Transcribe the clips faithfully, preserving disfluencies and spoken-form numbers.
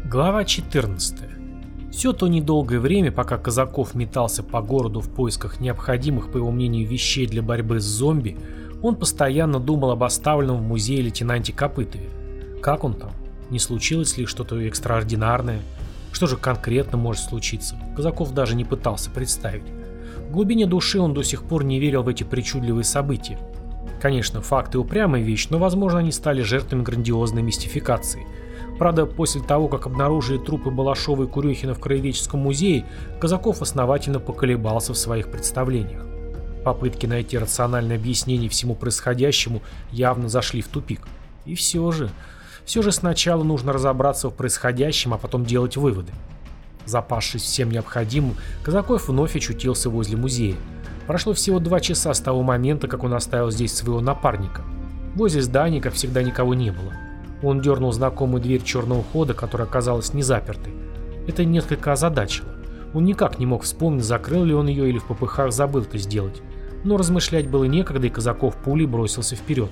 Глава четырнадцатая. Все то недолгое время, пока Казаков метался по городу в поисках необходимых, по его мнению, вещей для борьбы с зомби, он постоянно думал об оставленном в музее лейтенанте Копытове. Как он там? Не случилось ли что-то экстраординарное? Что же конкретно может случиться? Казаков даже не пытался представить. В глубине души он до сих пор не верил в эти причудливые события. Конечно, факты упрямая вещь, но, возможно, они стали жертвами грандиозной мистификации. Правда, после того, как обнаружили трупы Балашова и Курехина в Краеведческом музее, Казаков основательно поколебался в своих представлениях. Попытки найти рациональное объяснение всему происходящему явно зашли в тупик. И все же, все же сначала нужно разобраться в происходящем, а потом делать выводы. Запасшись всем необходимым, Казаков вновь очутился возле музея. Прошло всего два часа с того момента, как он оставил здесь своего напарника. Возле здания, как всегда, никого не было. Он дернул знакомую дверь черного хода, которая оказалась не запертой. Это несколько озадачило. Он никак не мог вспомнить, закрыл ли он ее или в попыхах забыл это сделать. Но размышлять было некогда, и Казаков пулей бросился вперед.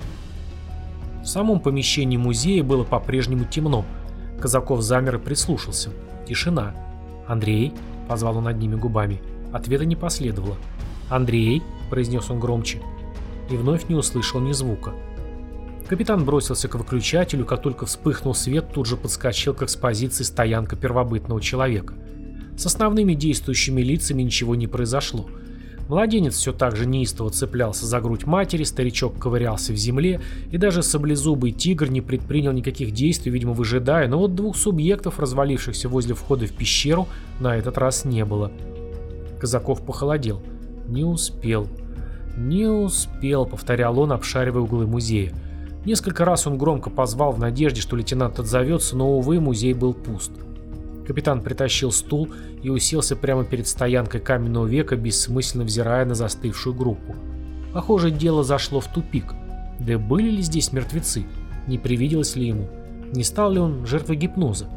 В самом помещении музея было по-прежнему темно. Казаков замер и прислушался. Тишина. «Андрей?» — позвал он одними губами. Ответа не последовало. «Андрей?» — произнес он громче. И вновь не услышал ни звука. Капитан бросился к выключателю, как только вспыхнул свет, тут же подскочил к экспозиции стоянка первобытного человека. С основными действующими лицами ничего не произошло. Младенец все так же неистово цеплялся за грудь матери, старичок ковырялся в земле, и даже саблезубый тигр не предпринял никаких действий, видимо выжидая, но вот двух субъектов, развалившихся возле входа в пещеру, на этот раз не было. Казаков похолодел. «Не успел. Не успел», — повторял он, обшаривая углы музея. Несколько раз он громко позвал в надежде, что лейтенант отзовется, но, увы, музей был пуст. Капитан притащил стул и уселся прямо перед стоянкой каменного века, бессмысленно взирая на застывшую группу. Похоже, дело зашло в тупик. Да были ли здесь мертвецы? Не привиделось ли ему? Не стал ли он жертвой гипноза?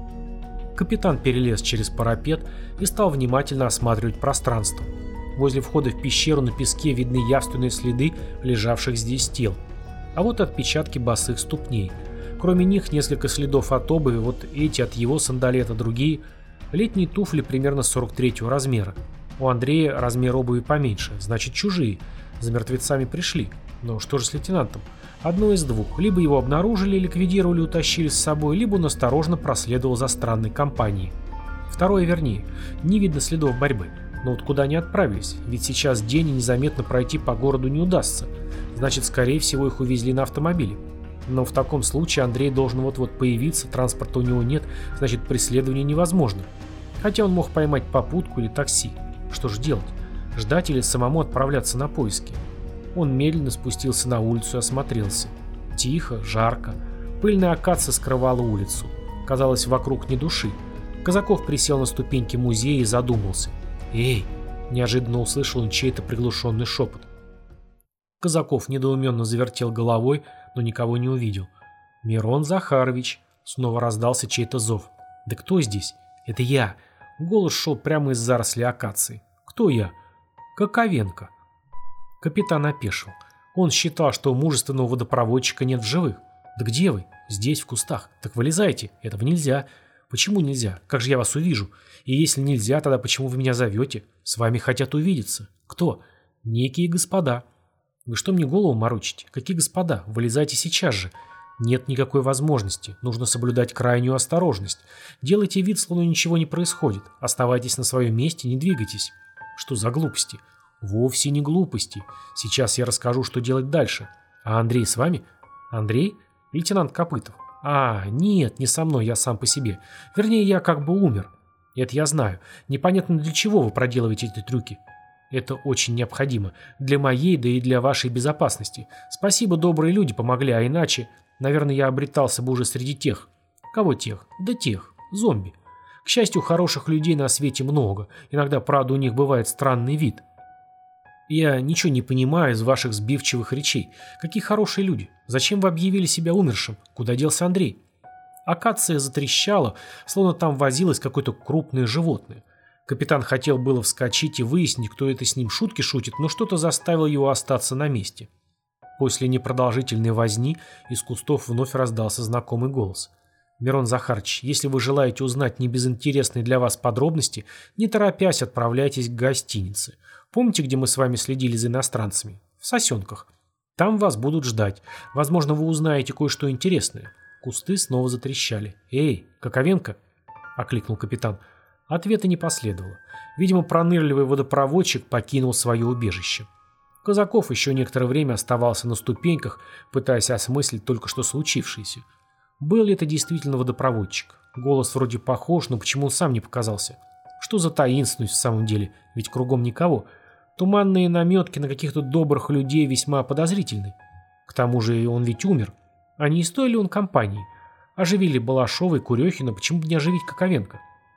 Капитан перелез через парапет и стал внимательно осматривать пространство. Возле входа в пещеру на песке видны явственные следы лежавших здесь тел. А вот отпечатки босых ступней. Кроме них несколько следов от обуви, вот эти от его сандалета, другие. Летние туфли примерно сорок третьего размера. У Андрея размер обуви поменьше, значит чужие. За мертвецами пришли. Но что же с лейтенантом? Одно из двух. Либо его обнаружили, ликвидировали, утащили с собой, либо он осторожно проследовал за странной компанией. Второе вернее. Не видно следов борьбы. Но вот куда они отправились? Ведь сейчас день и незаметно пройти по городу не удастся. Значит, скорее всего, их увезли на автомобиле. Но в таком случае Андрей должен вот-вот появиться, транспорта у него нет, значит, преследование невозможно. Хотя он мог поймать попутку или такси. Что же делать? Ждать или самому отправляться на поиски? Он медленно спустился на улицу и осмотрелся. Тихо, жарко. Пыльная акация скрывала улицу. Казалось, вокруг ни души. Казаков присел на ступеньки музея и задумался. «Эй!» – неожиданно услышал он чей-то приглушенный шепот. Казаков недоуменно завертел головой, но никого не увидел. «Мирон Захарович!» – снова раздался чей-то зов. «Да кто здесь?» «Это я!» Голос шел прямо из зарослей акации. «Кто я?» «Каковенко!» Капитан опешил. Он считал, что у мужественного водопроводчика нет в живых. «Да где вы?» «Здесь, в кустах». «Так вылезайте, этого нельзя». «Почему нельзя? Как же я вас увижу? И если нельзя, тогда почему вы меня зовете? С вами хотят увидеться». «Кто?» «Некие господа». «Вы что мне голову морочите? Какие господа? Вылезайте сейчас же». «Нет никакой возможности. Нужно соблюдать крайнюю осторожность. Делайте вид, словно ничего не происходит. Оставайтесь на своем месте, не двигайтесь». «Что за глупости?» «Вовсе не глупости. Сейчас я расскажу, что делать дальше. А Андрей с вами?» «Андрей? Лейтенант Копытов». «А, нет, не со мной, я сам по себе. Вернее, я как бы умер. Это я знаю. Непонятно, для чего вы проделываете эти трюки. Это очень необходимо. Для моей, да и для вашей безопасности. Спасибо, добрые люди помогли, а иначе, наверное, я обретался бы уже среди тех». «Кого тех?» «Да тех. Зомби. К счастью, хороших людей на свете много. Иногда, правда, у них бывает странный вид». «Я ничего не понимаю из ваших сбивчивых речей. Какие хорошие люди. Зачем вы объявили себя умершим? Куда делся Андрей?» Акация затрещала, словно там возилось какое-то крупное животное. Капитан хотел было вскочить и выяснить, кто это с ним шутки шутит, но что-то заставило его остаться на месте. После непродолжительной возни из кустов вновь раздался знакомый голос. Мирон Захарович, если вы желаете узнать небезынтересные для вас подробности, не торопясь отправляйтесь к гостинице. Помните, где мы с вами следили за иностранцами? В Сосенках. Там вас будут ждать. Возможно, вы узнаете кое-что интересное». Кусты снова затрещали. «Эй, Коковенко!» — окликнул капитан. Ответа не последовало. Видимо, пронырливый водопроводчик покинул свое убежище. Казаков еще некоторое время оставался на ступеньках, пытаясь осмыслить только что случившееся. Был ли это действительно водопроводчик? Голос вроде похож, но почему он сам не показался? Что за таинственность в самом деле? Ведь кругом никого. Туманные наметки на каких-то добрых людей весьма подозрительны. К тому же он ведь умер. А не из той ли он компании? Оживили Балашова и Курехина, почему бы не оживить Коковенко?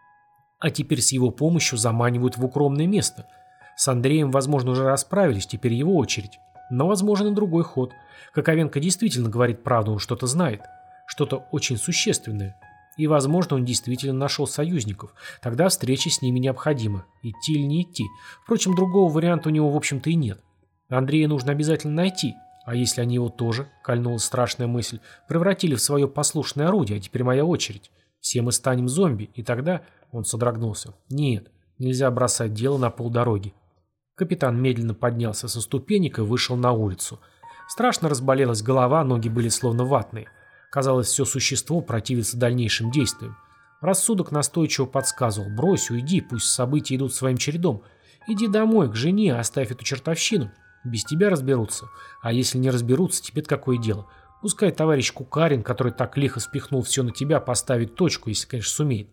А теперь с его помощью заманивают в укромное место. С Андреем, возможно, уже расправились, теперь его очередь. Но возможен и другой ход. Коковенко действительно говорит правду, он что-то знает. Что-то очень существенное. И, возможно, он действительно нашел союзников. Тогда встреча с ними необходима. Идти или не идти. Впрочем, другого варианта у него, в общем-то, и нет. Андрея нужно обязательно найти. А если они его тоже, кольнула страшная мысль, превратили в свое послушное орудие, а теперь моя очередь. Все мы станем зомби, и тогда... Он содрогнулся. Нет, нельзя бросать дело на полдороги. Капитан медленно поднялся со ступенек и вышел на улицу. Страшно разболелась голова, ноги были словно ватные. Казалось, все существо противится дальнейшим действиям. Рассудок настойчиво подсказывал: брось, уйди, пусть события идут своим чередом. Иди домой, к жене, оставь эту чертовщину. Без тебя разберутся. А если не разберутся, тебе-то какое дело? Пускай товарищ Кукарин, который так лихо спихнул все на тебя, поставит точку, если, конечно, сумеет.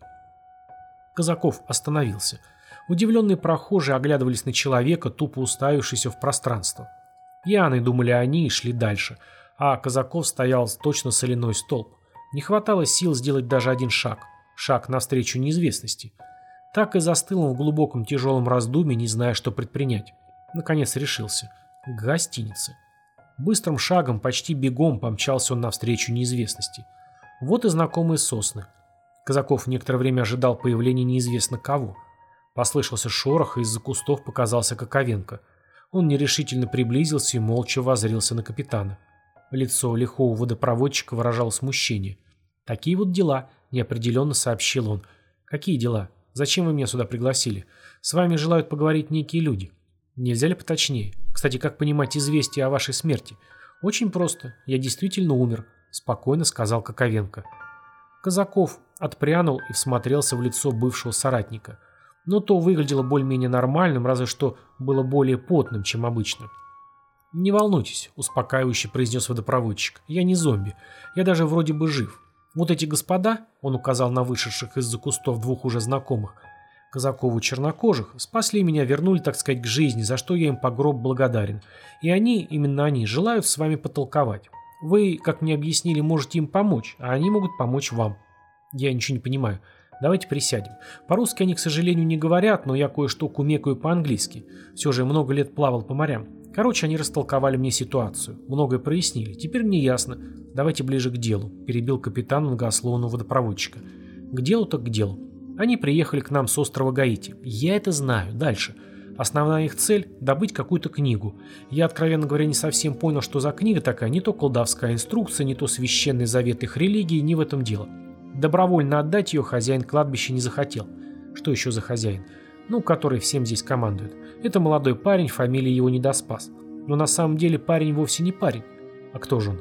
Казаков остановился. Удивленные прохожие оглядывались на человека, тупо уставившийся в пространство. Пьяные думали они и шли дальше, а Казаков стоял точно соляной столб. Не хватало сил сделать даже один шаг. Шаг навстречу неизвестности. Так и застыл он в глубоком тяжелом раздумье, не зная, что предпринять. Наконец решился. К гостинице. Быстрым шагом, почти бегом помчался он навстречу неизвестности. Вот и знакомые сосны. Казаков некоторое время ожидал появления неизвестно кого. Послышался шорох, и из-за кустов показался Коковенко. Он нерешительно приблизился и молча воззрился на капитана. Лицо лихого водопроводчика выражало смущение. «Такие вот дела», — неопределенно сообщил он. «Какие дела? Зачем вы меня сюда пригласили? С вами желают поговорить некие люди. Нельзя ли поточнее? Кстати, как понимать известие о вашей смерти?» «Очень просто. Я действительно умер», — спокойно сказал Коковенко. Казаков отпрянул и всмотрелся в лицо бывшего соратника. Но то выглядело более-менее нормальным, разве что было более потным, чем обычно. «Не волнуйтесь», — успокаивающе произнес водопроводчик. «Я не зомби. Я даже вроде бы жив. Вот эти господа», — он указал на вышедших из-за кустов двух уже знакомых, Казакову чернокожих, спасли меня, вернули, так сказать, к жизни, за что я им по гроб благодарен. И они, именно они, желают с вами потолковать. Вы, как мне объяснили, можете им помочь, а они могут помочь вам. Я ничего не понимаю. Давайте присядем. По-русски они, к сожалению, не говорят, но я кое-что кумекаю по-английски. Все же много лет плавал по морям. Короче, они растолковали мне ситуацию. Многое прояснили. Теперь мне ясно. Давайте ближе к делу, перебил капитан многословного водопроводчика. К делу так к делу. Они приехали к нам с острова Гаити. Я это знаю. Дальше. Основная их цель – добыть какую-то книгу. Я, откровенно говоря, не совсем понял, что за книга такая. Не то колдовская инструкция, не то священный завет их религии, не в этом дело. Добровольно отдать ее хозяин кладбища не захотел. Что еще за хозяин? Ну, который всем здесь командует. Это молодой парень, фамилия его Недоспас. Но на самом деле парень вовсе не парень. А кто же он?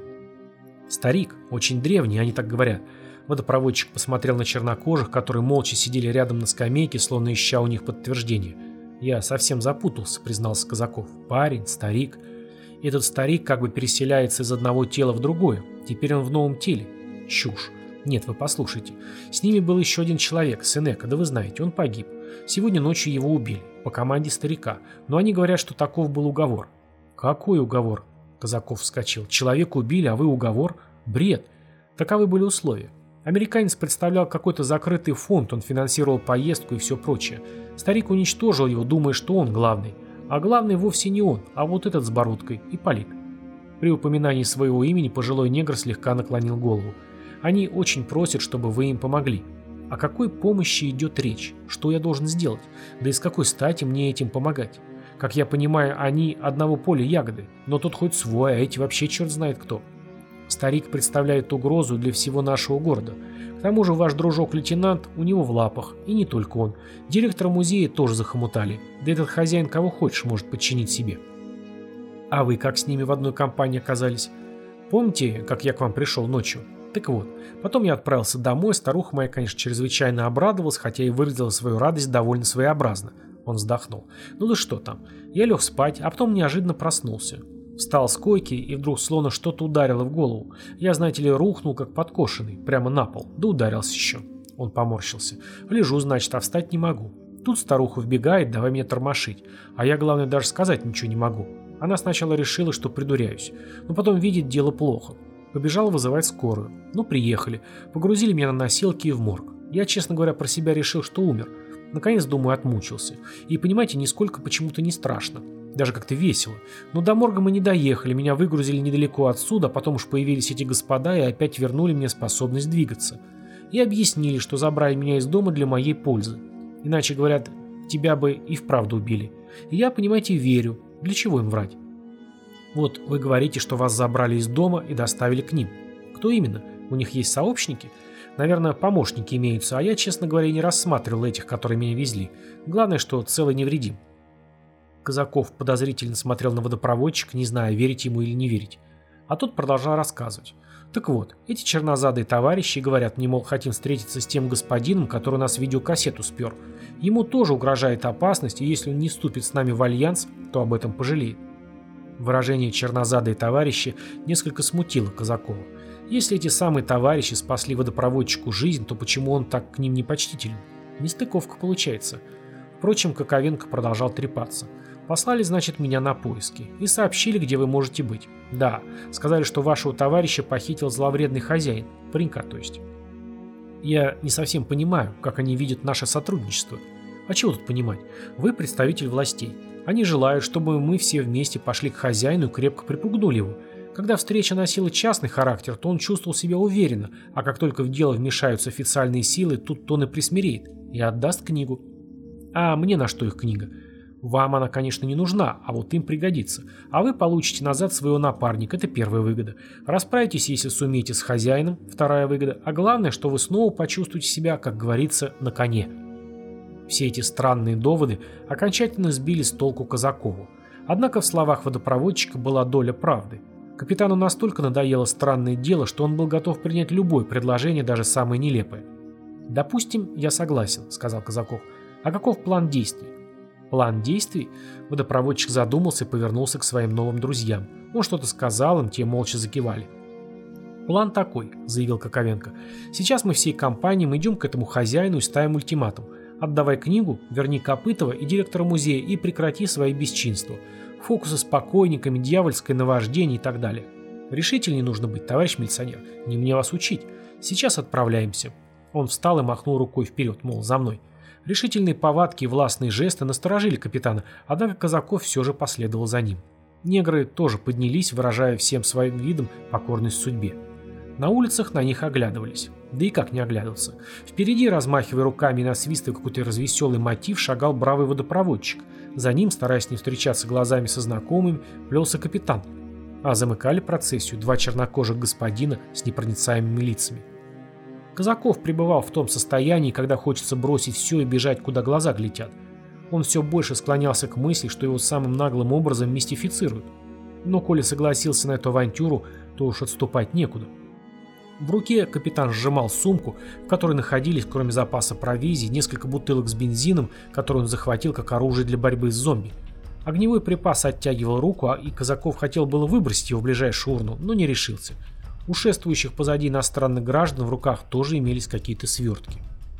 Старик, очень древний, они так говорят. Водопроводчик посмотрел на чернокожих, которые молча сидели рядом на скамейке, словно ища у них подтверждение. «Я совсем запутался», — признался Казаков. «Парень, старик. Этот старик как бы переселяется из одного тела в другое. Теперь он в новом теле. Чушь. Нет, вы послушайте. С ними был еще один человек, Сенека, да вы знаете, он погиб. Сегодня ночью его убили, по команде старика. Но они говорят, что таков был уговор». «Какой уговор?» Казаков вскочил. «Человека убили, а вы уговор? Бред. Таковы были условия. Американец представлял какой-то закрытый фонд, он финансировал поездку и все прочее. Старик уничтожил его, думая, что он главный. А главный вовсе не он, а вот этот с бородкой, Ипполит». При упоминании своего имени пожилой негр слегка наклонил голову. «Они очень просят, чтобы вы им помогли». О какой помощи идет речь? Что я должен сделать? Да и с какой стати мне этим помогать? Как я понимаю, они одного поля ягоды, но тот хоть свой, а эти вообще черт знает кто. старик представляет угрозу для всего нашего города. К тому же ваш дружок-лейтенант у него в лапах, и не только он. Директора музея тоже захомутали, да этот хозяин кого хочешь может подчинить себе. А вы как с ними в одной компании оказались? Помните, как я к вам пришел ночью? Так вот, потом я отправился домой, старуха моя, конечно, чрезвычайно обрадовалась, хотя и выразила свою радость довольно своеобразно. Он вздохнул. Ну да что там, я лег спать, а потом неожиданно проснулся. Встал с койки и вдруг словно что-то ударило в голову. Я, знаете ли, рухнул как подкошенный, прямо на пол, да ударился еще. Он поморщился. Лежу, значит, а встать не могу. Тут старуха вбегает, давай меня тормошить. А я, главное, даже сказать ничего не могу. Она сначала решила, что придуряюсь, но потом видит, дело плохо. Побежала вызывать скорую. Ну, приехали. Погрузили меня на носилки и в морг. Я, честно говоря, про себя решил, что умер. Наконец, думаю, отмучился. И, понимаете, нисколько почему-то не страшно. Даже как-то весело. Но до морга мы не доехали, меня выгрузили недалеко отсюда, а потом уж появились эти господа и опять вернули мне способность двигаться. И объяснили, что забрали меня из дома для моей пользы. Иначе, говорят, тебя бы и вправду убили. И я, понимаете, верю. Для чего им врать? Вот вы говорите, что вас забрали из дома и доставили к ним. Кто именно? У них есть сообщники? Наверное, помощники имеются, а я, честно говоря, не рассматривал этих, которые меня везли. Главное, что целый невредим. Казаков подозрительно смотрел на водопроводчика, не зная, верить ему или не верить. А тот продолжал рассказывать. Так вот, эти чернозадые товарищи говорят мне, мол, хотим встретиться с тем господином, который у нас видеокассету спер. Ему тоже угрожает опасность, и если он не вступит с нами в альянс, то об этом пожалеет. Выражение «чернозадые товарищи» несколько смутило Казакова. Если эти самые товарищи спасли водопроводчику жизнь, то почему он так к ним непочтителен? Нестыковка получается. Впрочем, Коковенко продолжал трепаться. Послали, значит, меня на поиски. И сообщили, где вы можете быть. Да, сказали, что вашего товарища похитил зловредный хозяин. Паренька, то есть. Я не совсем понимаю, как они видят наше сотрудничество. А чего тут понимать? Вы представитель властей. Они желают, чтобы мы все вместе пошли к хозяину и крепко припугнули его. Когда встреча носила частный характер, то он чувствовал себя уверенно, а как только в дело вмешаются официальные силы, тут он и присмиреет и отдаст книгу. А мне на что их книга? Вам она, конечно, не нужна, а вот им пригодится. А вы получите назад своего напарника, это первая выгода. Расправитесь, если сумеете, с хозяином, вторая выгода. А главное, что вы снова почувствуете себя, как говорится, на коне. Все эти странные доводы окончательно сбили с толку Казакову. Однако в словах водопроводчика была доля правды. Капитану настолько надоело странное дело, что он был готов принять любое предложение, даже самое нелепое. «Допустим, я согласен», — сказал Казаков. «А каков план действий?» План действий? Водопроводчик задумался и повернулся к своим новым друзьям. Он что-то сказал им, те молча закивали. «План такой», — заявил Коковенко. «Сейчас мы всей компанией мы идем к этому хозяину и ставим ультиматум. Отдавай книгу, верни Копытова и директора музея и прекрати свои бесчинства. Фокусы с покойниками, дьявольское наваждение и так далее. Решительнее нужно быть, товарищ милиционер. Не мне вас учить. Сейчас отправляемся». Он встал и махнул рукой вперед, мол, за мной. Решительные повадки и властные жесты насторожили капитана, однако Казаков все же последовал за ним. Негры тоже поднялись, выражая всем своим видом покорность судьбе. На улицах на них оглядывались. Да и как не оглядываться. Впереди, размахивая руками и насвистывая какой-то развеселый мотив, шагал бравый водопроводчик. За ним, стараясь не встречаться глазами со знакомыми, плелся капитан. А замыкали процессию два чернокожих господина с непроницаемыми лицами. Казаков пребывал в том состоянии, когда хочется бросить все и бежать, куда глаза глядят. Он все больше склонялся к мысли, что его самым наглым образом мистифицируют. Но коли согласился на эту авантюру, то уж отступать некуда. В руке капитан сжимал сумку, в которой находились, кроме запаса провизии, несколько бутылок с бензином, которые он захватил как оружие для борьбы с зомби. Огневой припас оттягивал руку, и Казаков хотел было выбросить его в ближайшую урну, но не решился. У шествующих позади иностранных граждан в руках тоже имелись какие-то свертки.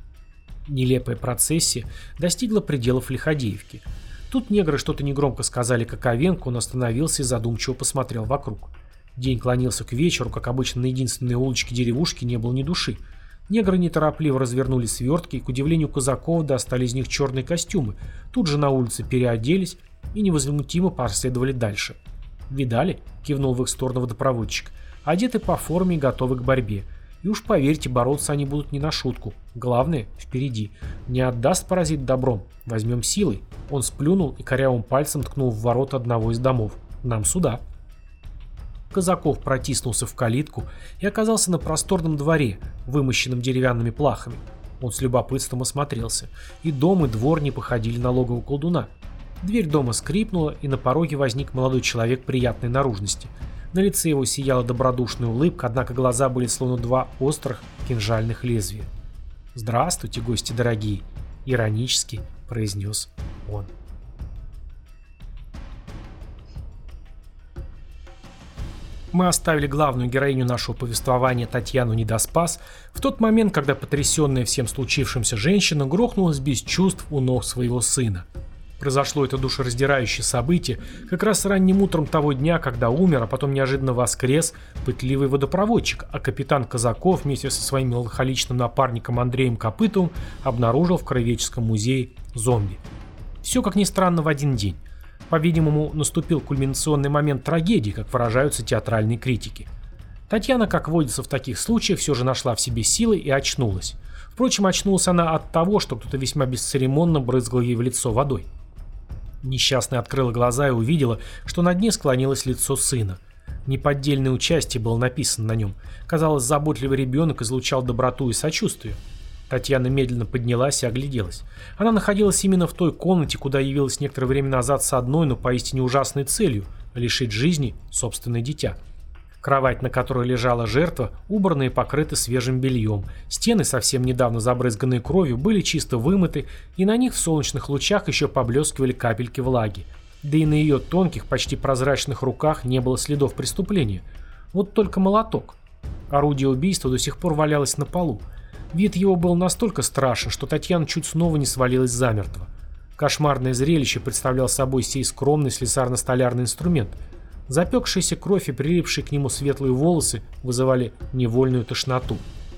Нелепая процессия достигла пределов Лиходеевки. Тут негры что-то негромко сказали Коковенко, он остановился и задумчиво посмотрел вокруг. День клонился к вечеру, как обычно на единственной улочке деревушки не было ни души. Негры неторопливо развернули свертки и, к удивлению Казакова, достали из них черные костюмы. Тут же на улице переоделись и невозмутимо проследовали дальше. «Видали?» — кивнул в их сторону водопроводчик. «Одеты по форме и готовы к борьбе. И уж поверьте, бороться они будут не на шутку. Главное — впереди. Не отдаст паразит добром. Возьмем силой». Он сплюнул и корявым пальцем ткнул в ворота одного из домов. «Нам сюда». Казаков протиснулся в калитку и оказался на просторном дворе, вымощенном деревянными плахами. Он с любопытством осмотрелся. И дом, и двор не походили на логово колдуна. Дверь дома скрипнула, и на пороге возник молодой человек приятной наружности. На лице его сияла добродушная улыбка, однако глаза были словно два острых кинжальных лезвия. «Здравствуйте, гости дорогие!» — иронически произнес он. Мы оставили главную героиню нашего повествования, Татьяну Недоспас, в тот момент, когда потрясенная всем случившимся женщина грохнулась без чувств у ног своего сына. Произошло это душераздирающее событие как раз ранним утром того дня, когда умер, а потом неожиданно воскрес пытливый водопроводчик, а капитан Казаков вместе со своим меланхоличным напарником Андреем Копытовым обнаружил в Краеведческом музее зомби. Все, как ни странно, в один день. По-видимому, наступил кульминационный момент трагедии, как выражаются театральные критики. Татьяна, как водится в таких случаях, все же нашла в себе силы и очнулась. Впрочем, очнулась она от того, что кто-то весьма бесцеремонно брызгал ей в лицо водой. Несчастная открыла глаза и увидела, что на дне склонилось лицо сына. Неподдельное участие было написано на нем. Казалось, заботливый ребенок излучал доброту и сочувствие. Татьяна медленно поднялась и огляделась. Она находилась именно в той комнате, куда явилась некоторое время назад с одной, но поистине ужасной целью – лишить жизни собственное дитя. Кровать, на которой лежала жертва, убрана и покрыта свежим бельем. Стены, совсем недавно забрызганные кровью, были чисто вымыты, и на них в солнечных лучах еще поблескивали капельки влаги. Да и на ее тонких, почти прозрачных руках не было следов преступления. Вот только молоток. Орудие убийства до сих пор валялось на полу. Вид его был настолько страшен, что Татьяна чуть снова не свалилась замертво. Кошмарное зрелище представлял собой сей скромный слесарно-столярный инструмент. Запекшаяся кровь и прилипшие к нему светлые волосы вызывали невольную тошноту.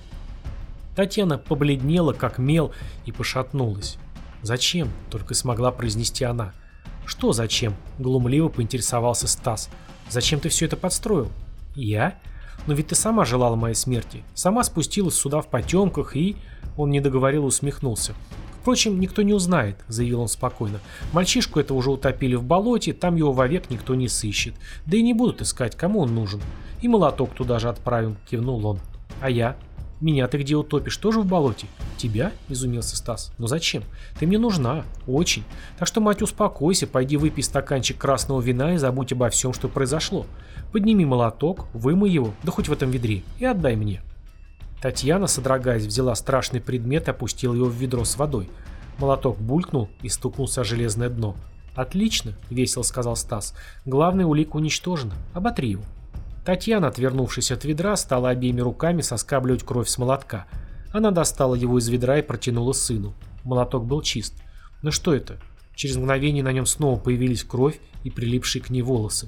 Татьяна побледнела, как мел, и пошатнулась. «Зачем?» — только смогла произнести она. «Что зачем?» — глумливо поинтересовался Стас. «Зачем ты все это подстроил?» «Я? Но ведь ты сама желала моей смерти. Сама спустилась сюда в потемках и...» Он не договорил и усмехнулся. «Впрочем, никто не узнает», — заявил он спокойно. «Мальчишку это уже утопили в болоте, там его вовек никто не сыщет. Да и не будут искать, кому он нужен. И молоток туда же отправим», — кивнул он. «А я? Меня ты где утопишь? Тоже в болоте?» «Тебя?» — изумился Стас. «Но зачем? Ты мне нужна. Очень. Так что, мать, успокойся, пойди выпей стаканчик красного вина и забудь обо всем, что произошло. Подними молоток, вымой его, да хоть в этом ведре, и отдай мне». Татьяна, содрогаясь, взяла страшный предмет и опустила его в ведро с водой. Молоток булькнул и стукнулся о железное дно. «Отлично», — весело сказал Стас. «Главная улика уничтожена. Оботри его». Татьяна, отвернувшись от ведра, стала обеими руками соскабливать кровь с молотка. Она достала его из ведра и протянула сыну. Молоток был чист. Но что это? Через мгновение на нем снова появились кровь и прилипшие к ней волосы.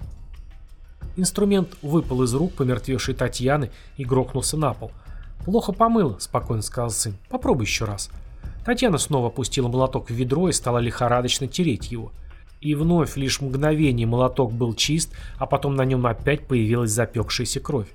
Инструмент выпал из рук помертвевшей Татьяны и грохнулся на пол. «Плохо помыла», — спокойно сказал сын. «Попробуй еще раз». Татьяна снова опустила молоток в ведро и стала лихорадочно тереть его. И вновь лишь мгновение молоток был чист, а потом на нем опять появилась запекшаяся кровь.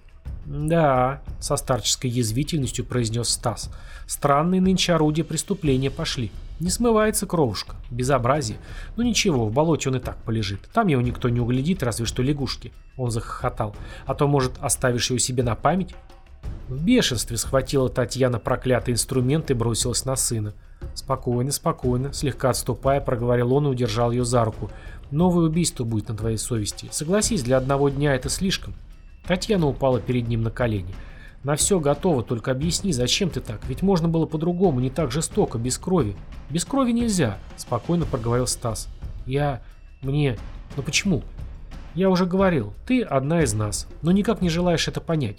«Да», — со старческой язвительностью произнес Стас, — «странные нынче орудия преступления пошли. Не смывается кровушка. Безобразие. Ну ничего, в болоте он и так полежит. Там его никто не углядит, разве что лягушки». Он захохотал. «А то, может, оставишь его себе на память?» В бешенстве схватила Татьяна проклятый инструмент и бросилась на сына. «Спокойно, спокойно», — слегка отступая, проговорил он и удержал ее за руку. «Новое убийство будет на твоей совести. Согласись, для одного дня это слишком». Татьяна упала перед ним на колени. «На все готово, только объясни, зачем ты так? Ведь можно было по-другому, не так жестоко, без крови». «Без крови нельзя», — спокойно проговорил Стас. «Я... мне... но почему?» «Я уже говорил, ты одна из нас, но никак не желаешь это понять.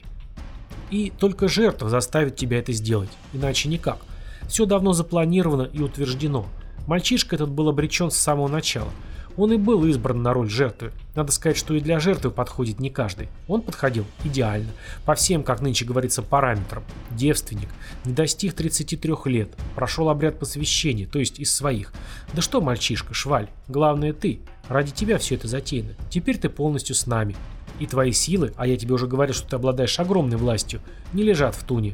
И только жертва заставит тебя это сделать, иначе никак. Все давно запланировано и утверждено. Мальчишка этот был обречен с самого начала. Он и был избран на роль жертвы. Надо сказать, что и для жертвы подходит не каждый. Он подходил идеально. По всем, как нынче говорится, параметрам. Девственник. Не достиг тридцати трёх лет. Прошел обряд посвящения, то есть из своих. Да что, мальчишка, шваль. Главное ты. Ради тебя все это затеяно. Теперь ты полностью с нами. И твои силы, а я тебе уже говорил, что ты обладаешь огромной властью, не лежат в туне.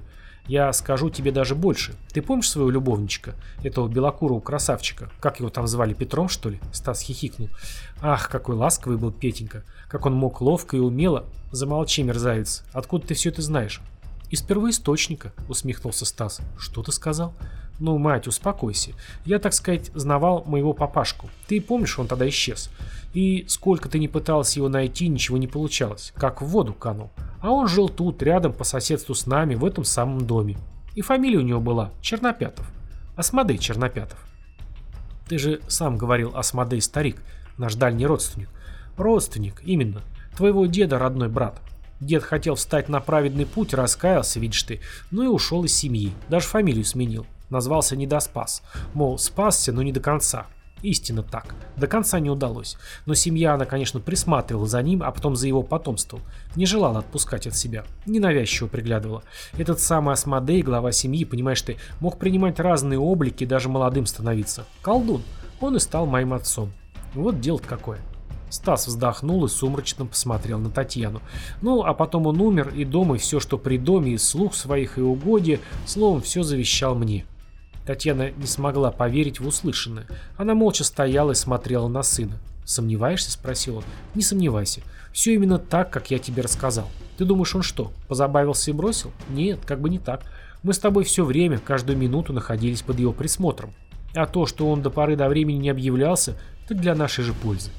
Я скажу тебе даже больше. Ты помнишь своего любовничка? Этого белокурого красавчика? Как его там звали, Петром, что ли?» Стас хихикнул. «Ах, какой ласковый был Петенька. Как он мог ловко и умело...» «Замолчи, мерзавец. Откуда ты все это знаешь?» «Из первоисточника», — усмехнулся Стас. «Что ты сказал?» «Ну, мать, успокойся. Я, так сказать, знавал моего папашку. Ты помнишь, он тогда исчез. И сколько ты не пытался его найти, ничего не получалось. Как в воду канул. А он жил тут, рядом, по соседству с нами, в этом самом доме. И фамилия у него была Чернопятов. Асмодей Чернопятов». «Ты же сам говорил, Асмодей старик, наш дальний родственник». «Родственник, именно. Твоего деда родной брат. Дед хотел встать на праведный путь, раскаялся, видишь ты, ну и ушел из семьи. Даже фамилию сменил. Назвался Недоспас. Мол, спасся, но не до конца. Истинно так. До конца не удалось. Но семья, она, конечно, присматривала за ним, а потом за его потомством. Не желала отпускать от себя. Ненавязчиво приглядывала. Этот самый Асмодей, глава семьи, понимаешь ты, мог принимать разные облики и даже молодым становиться. Колдун. Он и стал моим отцом. Вот дело-то какое». Стас вздохнул и сумрачно посмотрел на Татьяну. Ну, а потом он умер, и дом, и все, что при доме, и слуг своих, и угодья, словом, все завещал мне. Татьяна не смогла поверить в услышанное. Она молча стояла и смотрела на сына. «Сомневаешься?» — спросил он. «Не сомневайся. Все именно так, как я тебе рассказал. Ты думаешь, он что, позабавился и бросил? Нет, как бы не так. Мы с тобой все время, каждую минуту находились под его присмотром. А то, что он до поры до времени не объявлялся, так для нашей же пользы.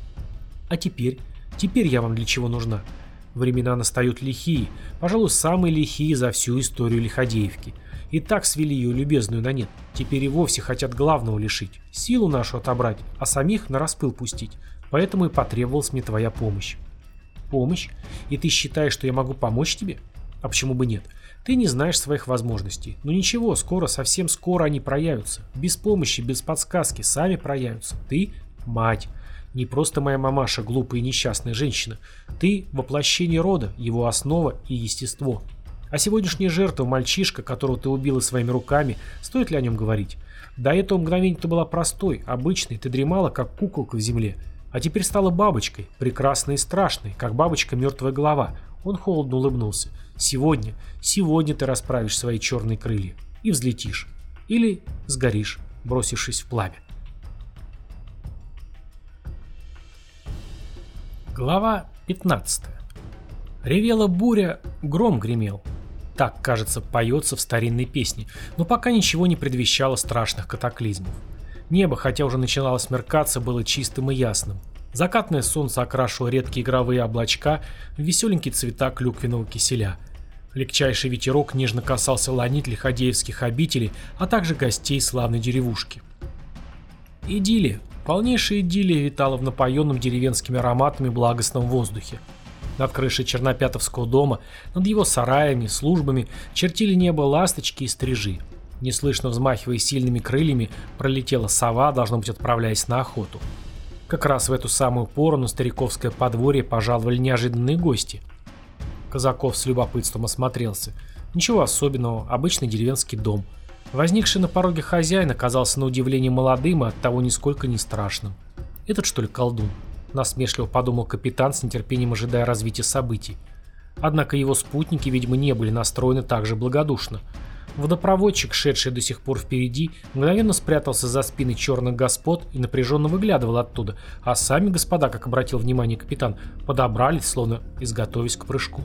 А теперь? Теперь я вам для чего нужна? Времена настают лихие, пожалуй, самые лихие за всю историю Лиходеевки. И так свели ее любезную на нет. Теперь и вовсе хотят главного лишить, силу нашу отобрать, а самих на распыл пустить. Поэтому и потребовалась мне твоя помощь». «Помощь? И ты считаешь, что я могу помочь тебе? А почему бы нет? Ты не знаешь своих возможностей. Но ничего, скоро, совсем скоро они проявятся. Без помощи, без подсказки, сами проявятся. Ты – мать. Не просто моя мамаша, глупая и несчастная женщина. Ты – воплощение рода, его основа и естество. А сегодняшняя жертва – мальчишка, которого ты убила своими руками, стоит ли о нем говорить? До этого мгновения ты была простой, обычной, ты дремала, как куколка в земле. А теперь стала бабочкой, прекрасной и страшной, как бабочка мертвая голова». Он холодно улыбнулся. «Сегодня, сегодня ты расправишь свои черные крылья и взлетишь. Или сгоришь, бросившись в пламя». Глава пятнадцатая. Ревела буря, гром гремел. Так, кажется, поется в старинной песне, но пока ничего не предвещало страшных катаклизмов. Небо, хотя уже начинало смеркаться, было чистым и ясным. Закатное солнце окрашивало редкие игровые облачка в веселенькие цвета клюквенного киселя. Легчайший ветерок нежно касался ланит лиходеевских обителей, а также гостей славной деревушки. Идиллия, полнейшая идиллия витала в напоенном деревенскими ароматами благостном воздухе. Над крышей Чернопятовского дома, над его сараями, службами чертили небо ласточки и стрижи. Неслышно взмахивая сильными крыльями, пролетела сова, должно быть, отправляясь на охоту. Как раз в эту самую пору на стариковское подворье пожаловали неожиданные гости. Казаков с любопытством осмотрелся. Ничего особенного, обычный деревенский дом. Возникший на пороге хозяин оказался на удивление молодым и оттого нисколько не страшным. «Этот, что ли, колдун?» — насмешливо подумал капитан, с нетерпением ожидая развития событий. Однако его спутники, видимо, не были настроены так же благодушно. Водопроводчик, шедший до сих пор впереди, мгновенно спрятался за спиной черных господ и напряженно выглядывал оттуда, а сами господа, как обратил внимание капитан, подобрались, словно изготовясь к прыжку.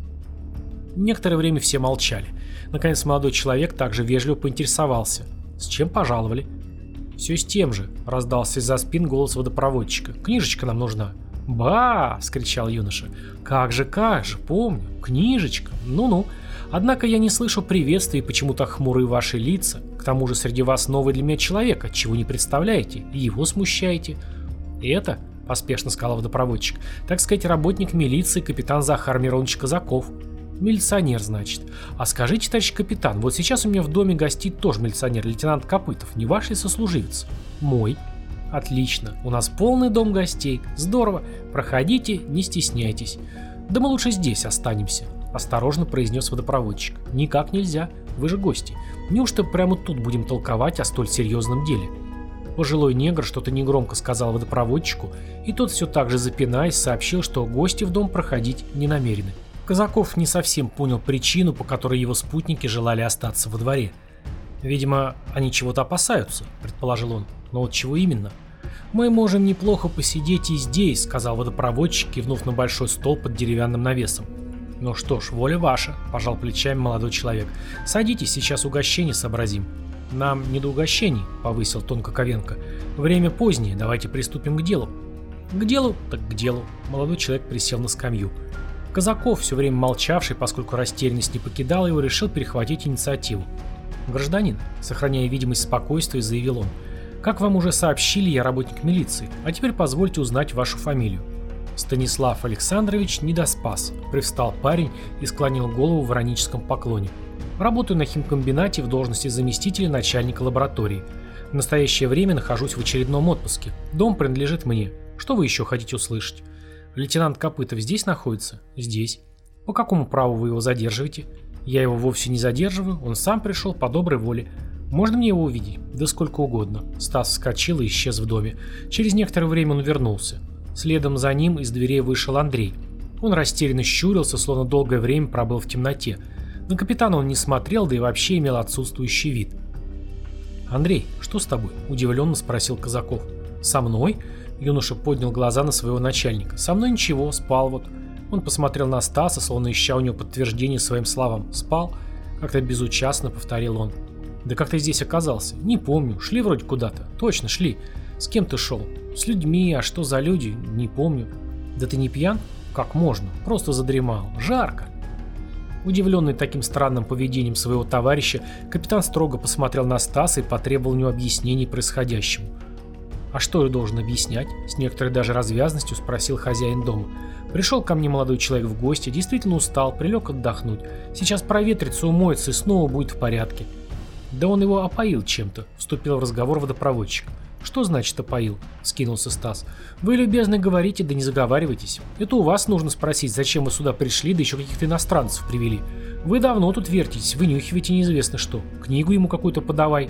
Некоторое время все молчали. Наконец молодой человек также вежливо поинтересовался: «С чем пожаловали?» «Все с тем же», — раздался из-за спин голос водопроводчика. «Книжечка нам нужна». «Ба!» — вскричал юноша. «Как же, как же, помню. Книжечка. Ну-ну. Однако я не слышу приветствий и почему-то хмурые ваши лица. К тому же среди вас новый для меня человек, отчего не представляете, и его смущаете». «Это», — поспешно сказал водопроводчик, — «так сказать, работник милиции капитан Захар Миронович Казаков». «Милиционер, значит. А скажите, товарищ капитан, вот сейчас у меня в доме гостит тоже милиционер, лейтенант Копытов. Не ваш ли сослуживец?» «Мой». «Отлично. У нас полный дом гостей. Здорово. Проходите, не стесняйтесь. Да мы лучше здесь останемся», — осторожно произнес водопроводчик. «Никак нельзя. Вы же гости. Неужто прямо тут будем толковать о столь серьезном деле?» Пожилой негр что-то негромко сказал водопроводчику, и тот все так же запинаясь сообщил, что гости в дом проходить не намерены. Казаков не совсем понял причину, по которой его спутники желали остаться во дворе. «Видимо, они чего-то опасаются», — предположил он. «Но вот чего именно?» «Мы можем неплохо посидеть и здесь», — сказал водопроводчик, кивнув на большой стол под деревянным навесом. «Ну что ж, воля ваша», — пожал плечами молодой человек. «Садитесь, сейчас угощение сообразим». «Нам не до угощений», — повысил тон Коковенко. «Время позднее, давайте приступим к делу». «К делу? Так к делу». Молодой человек присел на скамью. Казаков, все время молчавший, поскольку растерянность не покидала его, решил перехватить инициативу. «Гражданин», — сохраняя видимость спокойствия, заявил он, — «как вам уже сообщили, я работник милиции, а теперь позвольте узнать вашу фамилию». «Станислав Александрович Недоспас», — привстал парень и склонил голову в ироническом поклоне. «Работаю на химкомбинате в должности заместителя начальника лаборатории. В настоящее время нахожусь в очередном отпуске. Дом принадлежит мне. Что вы еще хотите услышать?» «Лейтенант Копытов здесь находится?» «Здесь». «По какому праву вы его задерживаете?» «Я его вовсе не задерживаю, он сам пришел по доброй воле. Можно мне его увидеть?» «Да сколько угодно». Стас вскочил и исчез в доме. Через некоторое время он вернулся. Следом за ним из дверей вышел Андрей. Он растерянно щурился, словно долгое время пробыл в темноте. На капитана он не смотрел, да и вообще имел отсутствующий вид. «Андрей, что с тобой?» – удивленно спросил Казаков. «Со мной?» Юноша поднял глаза на своего начальника. «Со мной ничего, спал вот». Он посмотрел на Стаса, словно ища у него подтверждение своим словам. «Спал?» – как-то безучастно повторил он. «Да как ты здесь оказался?» «Не помню. Шли вроде куда-то». «Точно, шли. С кем ты шел?» «С людьми. А что за люди?» «Не помню». «Да ты не пьян?» «Как можно? Просто задремал. Жарко». Удивленный таким странным поведением своего товарища, капитан строго посмотрел на Стаса и потребовал у него объяснений происходящему. «А что я должен объяснять?» — с некоторой даже развязностью спросил хозяин дома. «Пришел ко мне молодой человек в гости, действительно устал, прилег отдохнуть. Сейчас проветрится, умоется и снова будет в порядке». «Да он его опоил чем-то», — вступил в разговор водопроводчик. «Что значит опоил?» — скинулся Стас. «Вы, любезно, говорите, да не заговаривайтесь. Это у вас нужно спросить, зачем вы сюда пришли, да еще каких-то иностранцев привели. Вы давно тут вертитесь, вынюхиваете неизвестно что. Книгу ему какую-то подавай».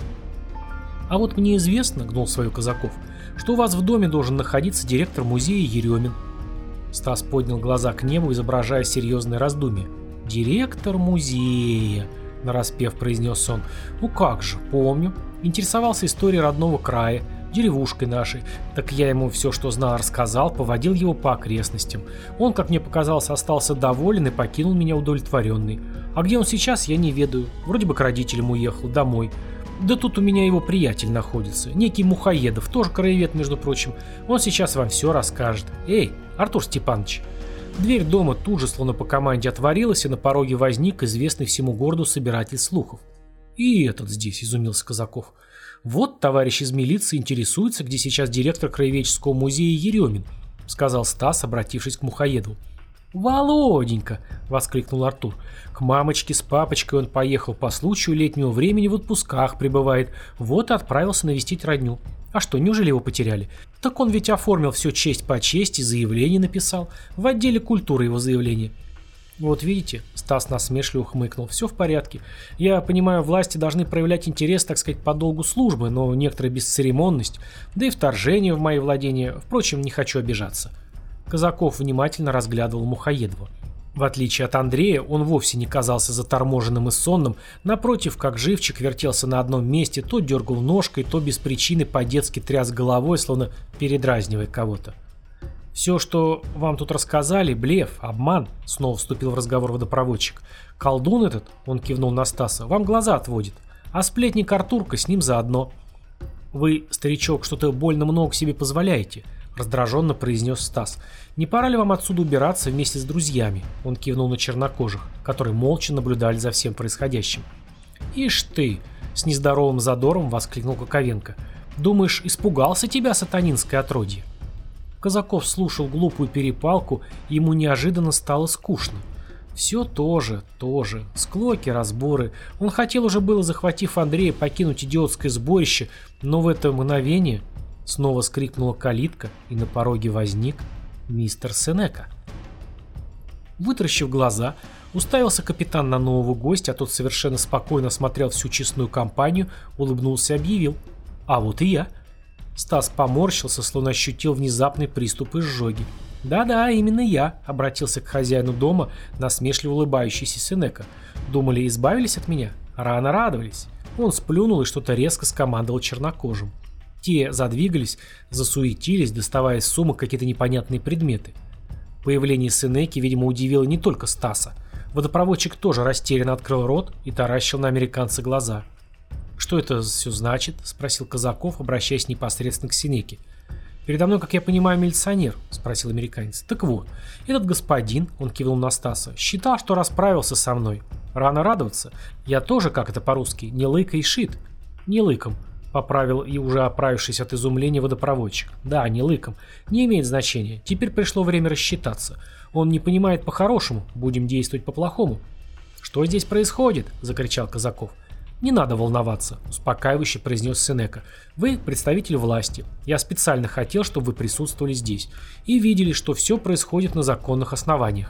«А вот мне известно, — гнул свое Казаков, — что у вас в доме должен находиться директор музея Еремин». Стас поднял глаза к небу, изображая серьезное раздумье. «Директор музея», — нараспев произнес он. «Ну как же, помню. Интересовался историей родного края, деревушкой нашей. Так я ему все, что знал, рассказал, поводил его по окрестностям. Он, как мне показалось, остался доволен и покинул меня удовлетворенный. А где он сейчас, я не ведаю. Вроде бы к родителям уехал, домой. Да тут у меня его приятель находится, некий Мухоедов, тоже краевед, между прочим. Он сейчас вам все расскажет. Эй, Артур Степанович». Дверь дома тут же, словно по команде, отворилась, и на пороге возник известный всему городу собиратель слухов. «И этот здесь», — изумился Казаков. «Вот товарищ из милиции интересуется, где сейчас директор краеведческого музея Еремин», — сказал Стас, обратившись к Мухоедову. «Володенька!» — воскликнул Артур. «К мамочке с папочкой он поехал по случаю летнего времени, в отпусках пребывает. Вот и отправился навестить родню. А что, неужели его потеряли? Так он ведь оформил все честь по чести, заявление написал. В отделе культуры его заявление». «Вот видите», — Стас насмешливо хмыкнул, — «все в порядке. Я понимаю, власти должны проявлять интерес, так сказать, по долгу службы, но некоторая бесцеремонность, да и вторжение в мои владения, впрочем, не хочу обижаться». Казаков внимательно разглядывал Мухоедова. В отличие от Андрея, он вовсе не казался заторможенным и сонным, напротив, как живчик, вертелся на одном месте, то дергал ножкой, то без причины по-детски тряс головой, словно передразнивая кого-то. «Все, что вам тут рассказали, блеф, обман», — снова вступил в разговор водопроводчик. «Колдун этот, — он кивнул на Стаса, — вам глаза отводит, а сплетник Артурка с ним заодно». «Вы, старичок, что-то больно много себе позволяете», — раздраженно произнес Стас. «Не пора ли вам отсюда убираться вместе с друзьями?» Он кивнул на чернокожих, которые молча наблюдали за всем происходящим. «Ишь ты!» — с нездоровым задором воскликнул Коковенко. «Думаешь, испугался тебя сатанинское отродье?» Казаков слушал глупую перепалку, и ему неожиданно стало скучно. Все то же, то же, склоки, разборы. Он хотел уже было, захватив Андрея, покинуть идиотское сборище, но в это мгновение снова скрипнула калитка, и на пороге возник мистер Сенека. Вытаращив глаза, уставился капитан на нового гостя, а тот совершенно спокойно смотрел всю честную компанию, улыбнулся и объявил: «А вот и я». Стас поморщился, словно ощутил внезапный приступ изжоги. «Да-да, именно я», — обратился к хозяину дома насмешливо улыбающийся Сенека. «Думали, избавились от меня? Рано радовались». Он сплюнул и что-то резко скомандовал чернокожим. Те задвигались, засуетились, доставая из сумок какие-то непонятные предметы. Появление Сенеки, видимо, удивило не только Стаса. Водопроводчик тоже растерянно открыл рот и таращил на американца глаза. «Что это все значит?» — спросил Казаков, обращаясь непосредственно к Сенеке. «Передо мной, как я понимаю, милиционер», — спросил американец. «Так вот, этот господин, — он кивнул на Стаса, — считал, что расправился со мной. Рано радоваться. Я тоже, как это по-русски, не лыка и шит». «Не лыком», — поправил и уже оправившись от изумления водопроводчик. «Да, не лыком. Не имеет значения. Теперь пришло время рассчитаться. Он не понимает по-хорошему. Будем действовать по-плохому». «Что здесь происходит?» — закричал Казаков. «Не надо волноваться», — успокаивающе произнес Сенека. «Вы представитель власти. Я специально хотел, чтобы вы присутствовали здесь и видели, что все происходит на законных основаниях».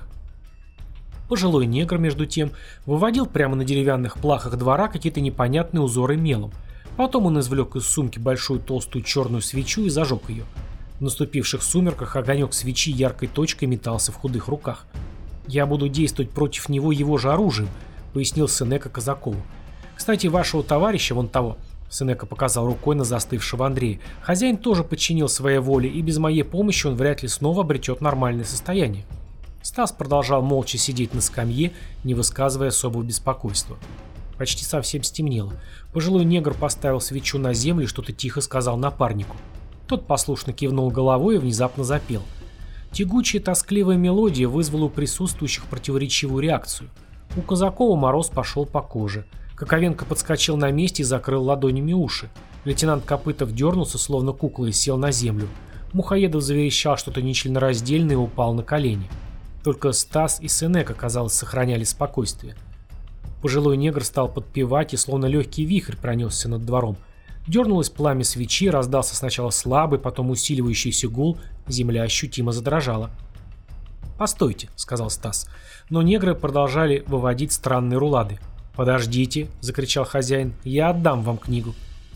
Пожилой негр, между тем, выводил прямо на деревянных плахах двора какие-то непонятные узоры мелом. Потом он извлек из сумки большую толстую черную свечу и зажег ее. В наступивших сумерках огонек свечи яркой точкой метался в худых руках. «Я буду действовать против него его же оружием», — пояснил Сенека Казакову. «Кстати, вашего товарища, вон того», — Сенека показал рукой на застывшего Андрея, «хозяин тоже подчинил своей воле, и без моей помощи он вряд ли снова обретет нормальное состояние». Стас продолжал молча сидеть на скамье, не высказывая особого беспокойства. Почти совсем стемнело. Пожилой негр поставил свечу на землю и что-то тихо сказал напарнику. Тот послушно кивнул головой и внезапно запел. Тягучая тоскливая мелодия вызвала у присутствующих противоречивую реакцию. У Казакова мороз пошел по коже. Коковенко подскочил на месте и закрыл ладонями уши. Лейтенант Копытов дернулся, словно кукла, и сел на землю. Мухоедов заверещал что-то нечленораздельное и упал на колени. Только Стас и Сенека, казалось, сохраняли спокойствие. Пожилой негр стал подпевать, и словно легкий вихрь пронесся над двором. Дернулось пламя свечи, раздался сначала слабый, потом усиливающийся гул, земля ощутимо задрожала. «Постойте», — сказал Стас, но негры продолжали выводить странные рулады. «Подождите», — закричал хозяин, — «я отдам вам книгу».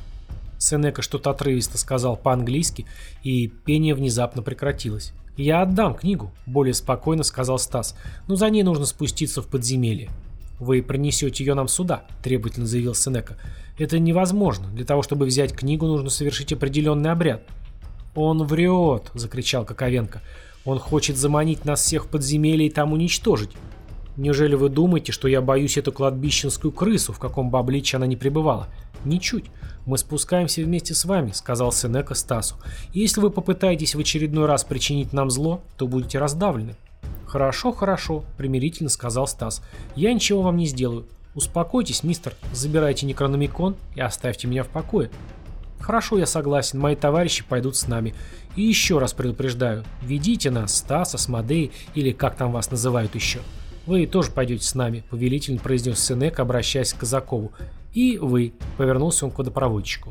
Сенека что-то отрывисто сказал по-английски, и пение внезапно прекратилось. «Я отдам книгу», — более спокойно сказал Стас, — «но за ней нужно спуститься в подземелье». «Вы принесете ее нам сюда», — требовательно заявил Сенека. «Это невозможно. Для того, чтобы взять книгу, нужно совершить определенный обряд». «Он врет», — закричал Коковенко. «Он хочет заманить нас всех в подземелье и там уничтожить». «Неужели вы думаете, что я боюсь эту кладбищенскую крысу, в каком бы обличье она ни пребывала? Ничуть. Мы спускаемся вместе с вами», — сказал Сенека Стасу. «И если вы попытаетесь в очередной раз причинить нам зло, то будете раздавлены». «Хорошо, хорошо», — примирительно сказал Стас. «Я ничего вам не сделаю. Успокойтесь, мистер, забирайте Некрономикон и оставьте меня в покое». «Хорошо, я согласен, мои товарищи пойдут с нами. И еще раз предупреждаю, ведите нас, Стас, Асмодей или как там вас называют еще. Вы тоже пойдете с нами», — повелительно произнес Сенека, обращаясь к Казакову. «И вы», — повернулся он к водопроводчику.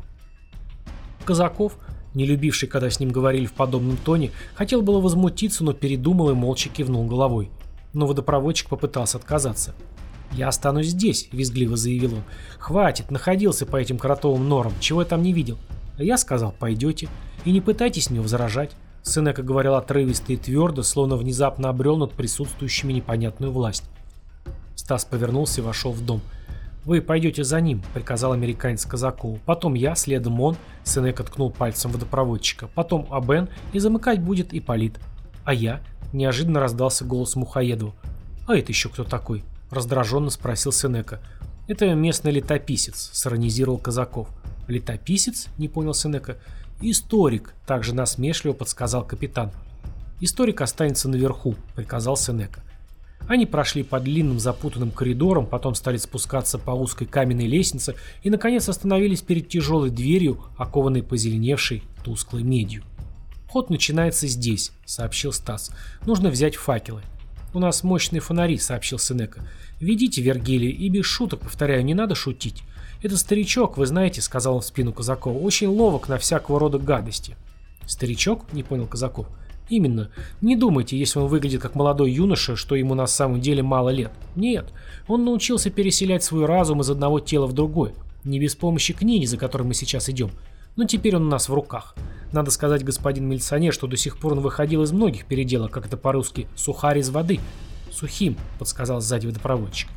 Казаков, не любивший, когда с ним говорили в подобном тоне, хотел было возмутиться, но передумал и молча кивнул головой. Но водопроводчик попытался отказаться. «Я останусь здесь», — визгливо заявил он. «Хватит, находился по этим кротовым норам, чего я там не видел». А я сказал: «Пойдете. И не пытайтесь мне возражать». Сенека говорил отрывисто и твердо, словно внезапно обрел над присутствующими непонятную власть. Стас повернулся и вошел в дом. «Вы пойдете за ним», — приказал американец Казакову. «Потом я, следом он», — Сенека ткнул пальцем водопроводчика. «Потом Абен, и замыкать будет Ипполит». «А я?» — неожиданно раздался голос Мухоедова. «А это еще кто такой?» — раздраженно спросил Сенека. «Это местный летописец», — сиронизировал Казаков. «Летописец?» — не понял Сенека. «Историк», — также насмешливо подсказал капитан. «Историк останется наверху», — приказал Сенека. Они прошли по длинным запутанным коридорам, потом стали спускаться по узкой каменной лестнице и, наконец, остановились перед тяжелой дверью, окованной позеленевшей тусклой медью. «Ход начинается здесь», — сообщил Стас. «Нужно взять факелы». «У нас мощные фонари», — сообщил Сенека. «Ведите, Вергилий, и без шуток, повторяю, не надо шутить. Этот старичок, вы знаете, — сказал он в спину Казакова, — очень ловок на всякого рода гадости». «Старичок?» — не понял Казаков. «Именно. Не думайте, если он выглядит как молодой юноша, что ему на самом деле мало лет. Нет. Он научился переселять свой разум из одного тела в другое. Не без помощи книги, за которой мы сейчас идем. Но теперь он у нас в руках. Надо сказать, господин милиционер, что до сих пор он выходил из многих переделок, как это по-русски, сухарь из воды. Сухим, подсказал сзади водопроводчик.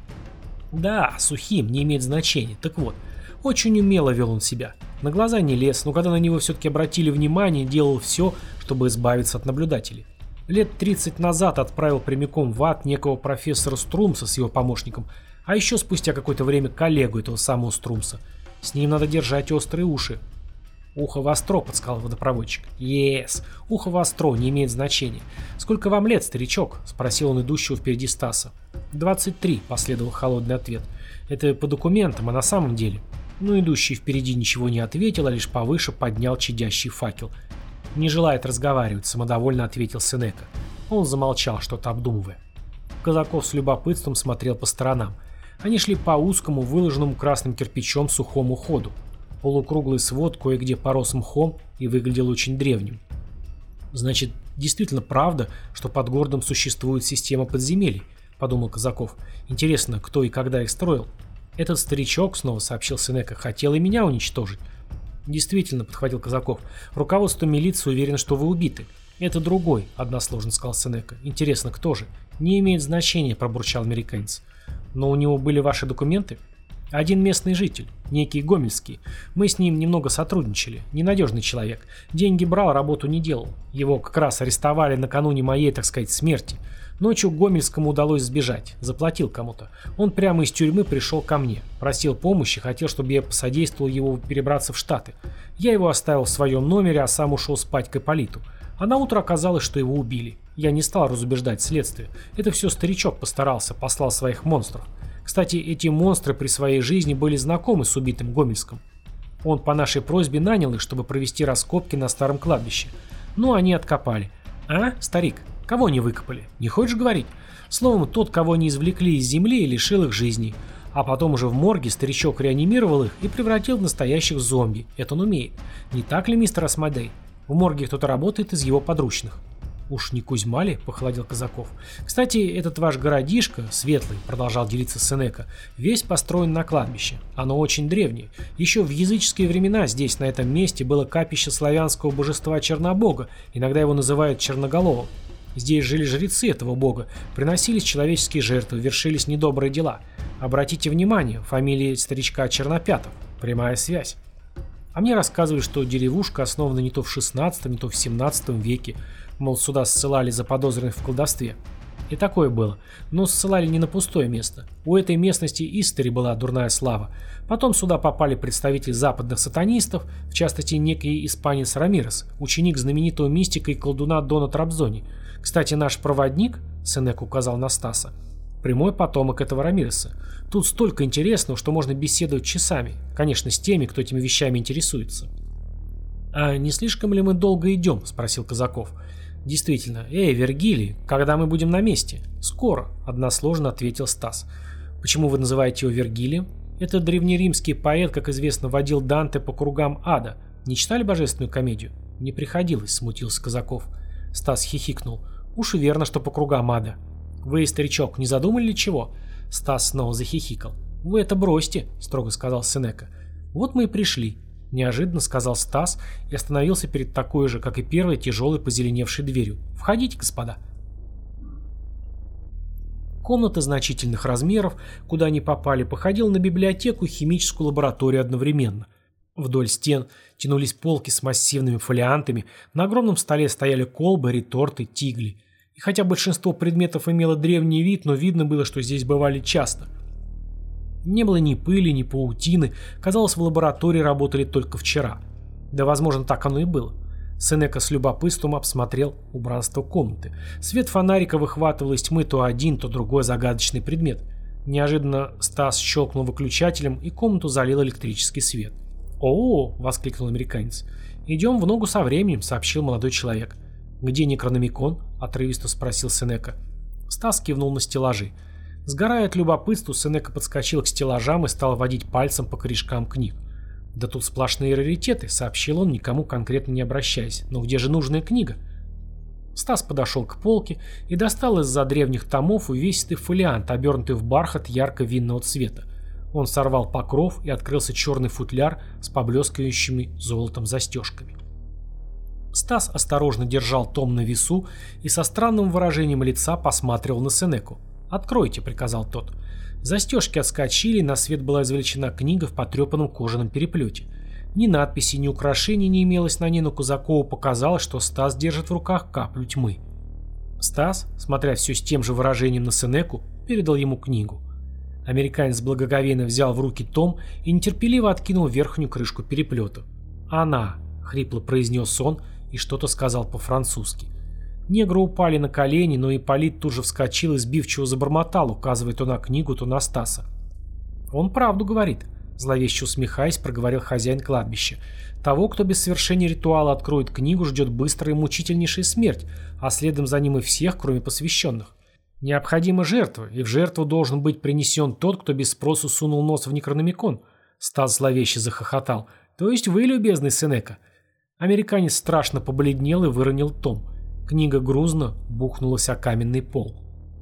Да, сухим, не имеет значения. Так вот, очень умело вел он себя. На глаза не лез, но когда на него все-таки обратили внимание, делал все, чтобы избавиться от наблюдателей. Лет тридцать назад отправил прямиком в ад некого профессора Струмса с его помощником, а еще спустя какое-то время коллегу этого самого Струмса. С ним надо держать острые уши. Ухо востро, подсказал водопроводчик. Ес, ухо востро, не имеет значения. Сколько вам лет, старичок? Спросил он идущего впереди Стаса. двадцать три, последовал холодный ответ. Это по документам, а на самом деле... Но идущий впереди ничего не ответил, а лишь повыше поднял чадящий факел. «Не желает разговаривать», — самодовольно ответил Сенека. Он замолчал, что-то обдумывая. Казаков с любопытством смотрел по сторонам. Они шли по узкому, выложенному красным кирпичом сухому ходу. Полукруглый свод кое-где порос мхом и выглядел очень древним. «Значит, действительно правда, что под городом существует система подземелий?» — подумал Казаков. «Интересно, кто и когда их строил?» «Этот старичок, — снова сообщил Сенека, — хотел и меня уничтожить». «Действительно, — подхватил Казаков, — руководство милиции уверено, что вы убиты». «Это другой, — односложно сказал Сенека. Интересно, кто же?» «Не имеет значения, — пробурчал американец. Но у него были ваши документы?» «Один местный житель, некий Гомельский. Мы с ним немного сотрудничали. Ненадежный человек. Деньги брал, работу не делал. Его как раз арестовали накануне моей, так сказать, смерти. Ночью Гомельскому удалось сбежать. Заплатил кому-то. Он прямо из тюрьмы пришел ко мне. Просил помощи, хотел, чтобы я посодействовал его перебраться в Штаты. Я его оставил в своем номере, а сам ушел спать к Ипполиту. А на утро оказалось, что его убили. Я не стал разубеждать следствие. Это все старичок постарался, послал своих монстров. Кстати, эти монстры при своей жизни были знакомы с убитым Гомельским. Он по нашей просьбе нанял их, чтобы провести раскопки на старом кладбище. Ну, они откопали. А, старик? Кого не выкопали? Не хочешь говорить? Словом, тот, кого не извлекли из земли и лишил их жизни. А потом уже в морге старичок реанимировал их и превратил в настоящих зомби. Это он умеет. Не так ли, мистер Асмодей? В морге кто-то работает из его подручных. «Уж не Кузьма ли?» — похолодел Казаков. «Кстати, этот ваш городишко, Светлый, — продолжал делиться Сенека, — весь построен на кладбище. Оно очень древнее. Еще в языческие времена здесь, на этом месте, было капище славянского божества Чернобога, иногда его называют Черноголовым. Здесь жили жрецы этого бога, приносились человеческие жертвы, вершились недобрые дела. Обратите внимание, фамилия старичка Чернопятов. Прямая связь. А мне рассказывали, что деревушка основана не то в шестнадцатом, не то в семнадцатом веке. Мол, сюда ссылали заподозренных в колдовстве. И такое было. Но ссылали не на пустое место. У этой местности истори была дурная слава. Потом сюда попали представители западных сатанистов, в частности некий испанец Рамирес, ученик знаменитого мистика и колдуна Дона Трабзони. Кстати, наш проводник, Сенек указал на Стаса, прямой потомок этого Рамиреса. Тут столько интересного, что можно беседовать часами. Конечно, с теми, кто этими вещами интересуется. «А не слишком ли мы долго идем?» – спросил Казаков. «Действительно. Эй, Вергилий, когда мы будем на месте?» «Скоро», – односложно ответил Стас. «Почему вы называете его Вергилием?» «Это древнеримский поэт, как известно, водил Данте по кругам ада. Не читали божественную комедию?» «Не приходилось», – смутился Казаков. Стас хихикнул. «Уж и верно, что по кругам ада». «Вы, старичок, не задумали ли чего?» Стас снова захихикал. «Вы это бросьте», – строго сказал Сенека. «Вот мы и пришли», – неожиданно сказал Стас и остановился перед такой же, как и первой, тяжелой позеленевшей дверью. «Входите, господа». Комната значительных размеров, куда они попали, походила на библиотеку и химическую лабораторию одновременно. Вдоль стен тянулись полки с массивными фолиантами, на огромном столе стояли колбы, реторты, тигли. И хотя большинство предметов имело древний вид, но видно было, что здесь бывали часто. Не было ни пыли, ни паутины, казалось, в лаборатории работали только вчера. Да, возможно, так оно и было. Сенека с любопытством обсмотрел убранство комнаты. Свет фонарика выхватывал из тьмы то один, то другой загадочный предмет. Неожиданно Стас щелкнул выключателем, и комнату залил электрический свет. «О-о-о!» — воскликнул американец. «Идем в ногу со временем», — сообщил молодой человек. «Где Некрономикон?» — отрывисто спросил Сенека. Стас кивнул на стеллажи. Сгорая от любопытства, Сенека подскочил к стеллажам и стал водить пальцем по корешкам книг. «Да тут сплошные раритеты», — сообщил он, никому конкретно не обращаясь. «Но где же нужная книга?» Стас подошел к полке и достал из-за древних томов увесистый фолиант, обернутый в бархат ярко-винного цвета. Он сорвал покров, и открылся черный футляр с поблескивающими золотом застежками. Стас осторожно держал том на весу и со странным выражением лица посматривал на Сенеку. «Откройте», — приказал тот. Застежки отскочили, и на свет была извлечена книга в потрепанном кожаном переплете. Ни надписи, ни украшений не имелось на ней, но Казакову показалось, что Стас держит в руках каплю тьмы. Стас, смотря все с тем же выражением на Сенеку, передал ему книгу. Американец благоговейно взял в руки том и нетерпеливо откинул верхнюю крышку переплета. «Она», — хрипло произнес он и что-то сказал по-французски. Негры упали на колени, но Ипполит тут же вскочил и сбивчиво забормотал, указывая то на книгу, то на Стаса. «Он правду говорит», — зловеще усмехаясь, проговорил хозяин кладбища. «Того, кто без совершения ритуала откроет книгу, ждет быстрая и мучительнейшая смерть, а следом за ним и всех, кроме посвященных. Необходима жертва, и в жертву должен быть принесен тот, кто без спросу сунул нос в Некрономикон». Стас зловеще захохотал. «То есть вы, любезный Сенека?» Американец страшно побледнел и выронил том. Книга грузно бухнулась о каменный пол.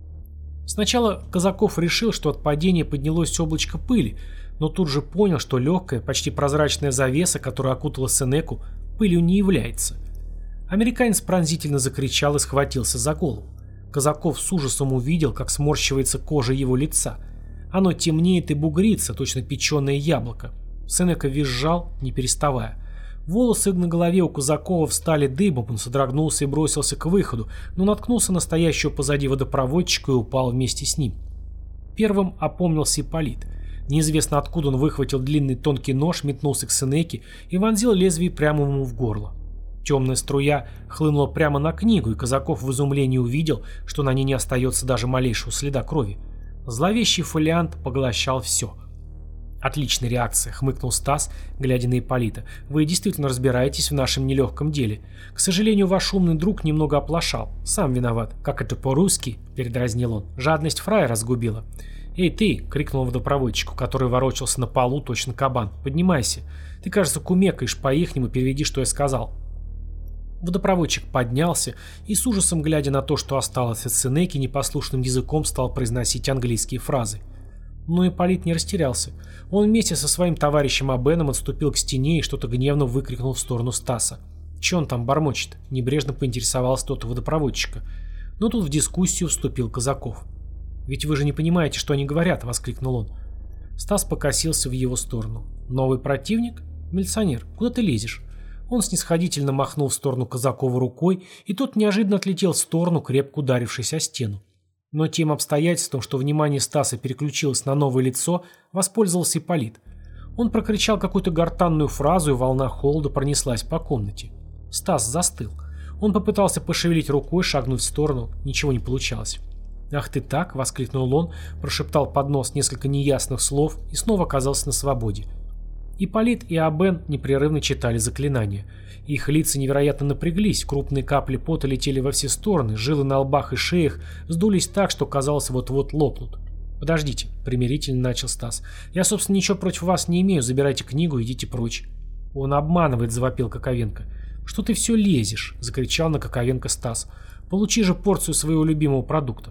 Сначала Казаков решил, что от падения поднялось облачко пыли, но тут же понял, что легкая, почти прозрачная завеса, которая окутала Сенеку, пылью не является. Американец пронзительно закричал и схватился за голову. Казаков с ужасом увидел, как сморщивается кожа его лица. Оно темнеет и бугрится, точно печеное яблоко. Сенека визжал, не переставая. Волосы на голове у Казакова встали дыбом, он содрогнулся и бросился к выходу, но наткнулся на стоящего позади водопроводчика и упал вместе с ним. Первым опомнился Ипполит. Неизвестно откуда он выхватил длинный тонкий нож, метнулся к Сенеке и вонзил лезвие прямо ему в горло. Темная струя хлынула прямо на книгу, и Казаков в изумлении увидел, что на ней не остается даже малейшего следа крови. Зловещий фолиант поглощал все. «Отличная реакция», — хмыкнул Стас, глядя на Ипполита. «Вы действительно разбираетесь в нашем нелегком деле. К сожалению, ваш умный друг немного оплошал. Сам виноват. Как это по-русски?» — передразнил он. «Жадность фрая разгубила». «Эй, ты!» — крикнул водопроводчику, который ворочался на полу, точно кабан. «Поднимайся. Ты, кажется, кумекаешь по-ихнему, переведи, что я сказал». Водопроводчик поднялся и, с ужасом глядя на то, что осталось от Сенеки, непослушным языком стал произносить английские фразы. Но Ипполит не растерялся. Он вместе со своим товарищем Абеном отступил к стене и что-то гневно выкрикнул в сторону Стаса. «Че он там бормочет?» — небрежно поинтересовался тот у водопроводчика. Но тут в дискуссию вступил Казаков. «Ведь вы же не понимаете, что они говорят!» — воскликнул он. Стас покосился в его сторону. «Новый противник? Милиционер, куда ты лезешь?» Он снисходительно махнул в сторону Казакова рукой, и тот неожиданно отлетел в сторону, крепко ударившись о стену. Но тем обстоятельством, что внимание Стаса переключилось на новое лицо, воспользовался Ипполит. Он прокричал какую-то гортанную фразу, и волна холода пронеслась по комнате. Стас застыл. Он попытался пошевелить рукой, шагнуть в сторону. Ничего не получалось. «Ах ты так!» — воскликнул он, прошептал под нос несколько неясных слов и снова оказался на свободе. Ипполит и Абен непрерывно читали заклинания. Их лица невероятно напряглись, крупные капли пота летели во все стороны, жилы на лбах и шеях сдулись так, что казалось вот-вот лопнут. «Подождите», — примирительно начал Стас. «Я, собственно, ничего против вас не имею, забирайте книгу и идите прочь». «Он обманывает», — завопил Коковенко. «Что ты все лезешь?» — закричал на Коковенко Стас. «Получи же порцию своего любимого продукта».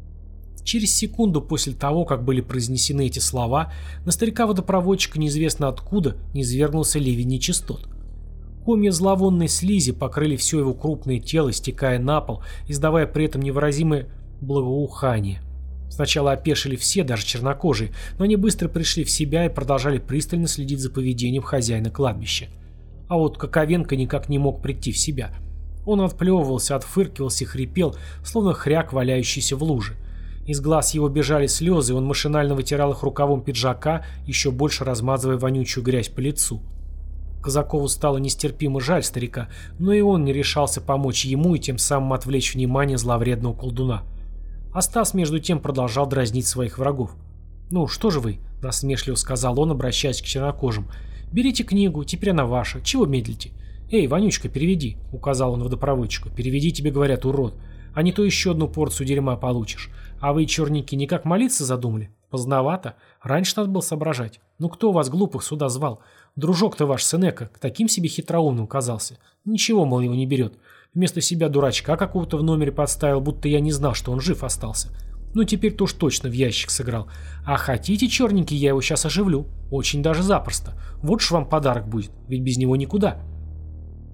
Через секунду после того, как были произнесены эти слова, на старика-водопроводчика неизвестно откуда низвергнулся ливень нечистот. Комья зловонной слизи покрыли все его крупное тело, стекая на пол, издавая при этом невыразимое благоухание. Сначала опешили все, даже чернокожие, но они быстро пришли в себя и продолжали пристально следить за поведением хозяина кладбища. А вот Коковенко никак не мог прийти в себя. Он отплевывался, отфыркивался и хрипел, словно хряк, валяющийся в луже. Из глаз его бежали слезы, и он машинально вытирал их рукавом пиджака, еще больше размазывая вонючую грязь по лицу. Казакову стало нестерпимо жаль старика, но и он не решался помочь ему и тем самым отвлечь внимание зловредного колдуна. А Стас между тем продолжал дразнить своих врагов. «Ну, что же вы?» – насмешливо сказал он, обращаясь к чернокожим. «Берите книгу, теперь она ваша. Чего медлите?» «Эй, Вонючка, переведи», – указал он водопроводчику. «Переведи, тебе говорят, урод. А не то еще одну порцию дерьма получишь. А вы, черники, никак молиться задумали? Поздновато. Раньше надо было соображать. Ну кто вас, глупых, сюда звал? Дружок-то ваш Сенека к таким себе хитроумным казался. Ничего, мол, его не берет. Вместо себя дурачка какого-то в номере подставил, будто я не знал, что он жив остался. Ну теперь-то уж точно в ящик сыграл. А хотите, черненький, я его сейчас оживлю. Очень даже запросто. Вот ж вам подарок будет, ведь без него никуда».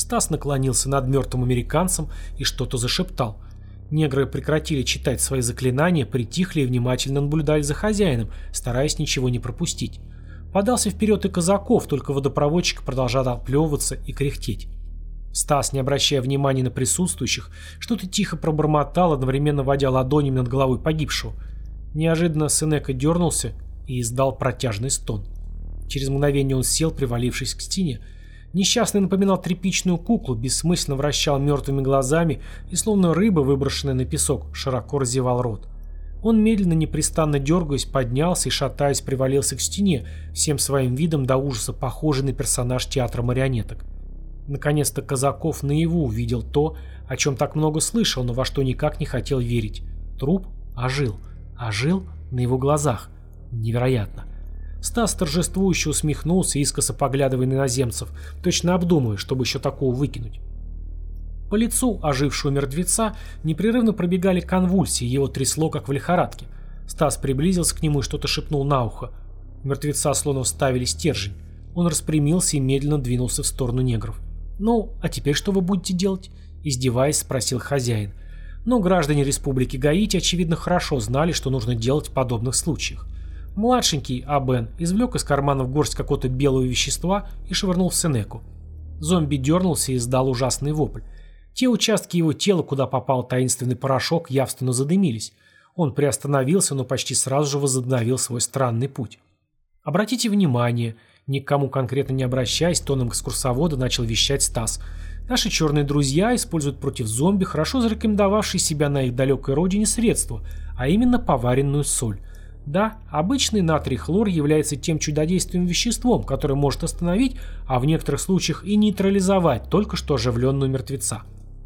Стас наклонился над мертвым американцем и что-то зашептал. Негры прекратили читать свои заклинания, притихли и внимательно наблюдали за хозяином, стараясь ничего не пропустить. Подался вперед и Казаков, только водопроводчик продолжал оплевываться и кряхтеть. Стас, не обращая внимания на присутствующих, что-то тихо пробормотал, одновременно водя ладонями над головой погибшего. Неожиданно Сенека дернулся и издал протяжный стон. Через мгновение он сел, привалившись к стене. Несчастный напоминал тряпичную куклу, бессмысленно вращал мертвыми глазами и, словно рыба, выброшенная на песок, широко разевал рот. Он медленно, непрестанно дергаясь, поднялся и, шатаясь, привалился к стене, всем своим видом до ужаса похожий на персонаж театра марионеток. Наконец-то Казаков наяву увидел то, о чем так много слышал, но во что никак не хотел верить. Труп ожил. Ожил на его глазах. Невероятно. Стас торжествующе усмехнулся, искоса поглядывая на иноземцев, точно обдумывая, чтобы еще такого выкинуть. По лицу ожившего мертвеца непрерывно пробегали конвульсии, его трясло, как в лихорадке. Стас приблизился к нему и что-то шепнул на ухо. У мертвеца словно вставили стержень. Он распрямился и медленно двинулся в сторону негров. «Ну, а теперь что вы будете делать?» – издеваясь, спросил хозяин. Но граждане Республики Гаити, очевидно, хорошо знали, что нужно делать в подобных случаях. Младшенький Абен извлек из кармана в горсть какого-то белого вещества и швырнул в Сенеку. Зомби дернулся и издал ужасный вопль. Те участки его тела, куда попал таинственный порошок, явственно задымились. Он приостановился, но почти сразу же возобновил свой странный путь. «Обратите внимание», никому конкретно не обращаясь, тоном экскурсовода начал вещать Стас. «Наши черные друзья используют против зомби хорошо зарекомендовавшие себя на их далекой родине средства, а именно поваренную соль. Да, обычный натрий хлор является тем чудодейственным веществом, которое может остановить, а в некоторых случаях и нейтрализовать только что оживленную мертвеца.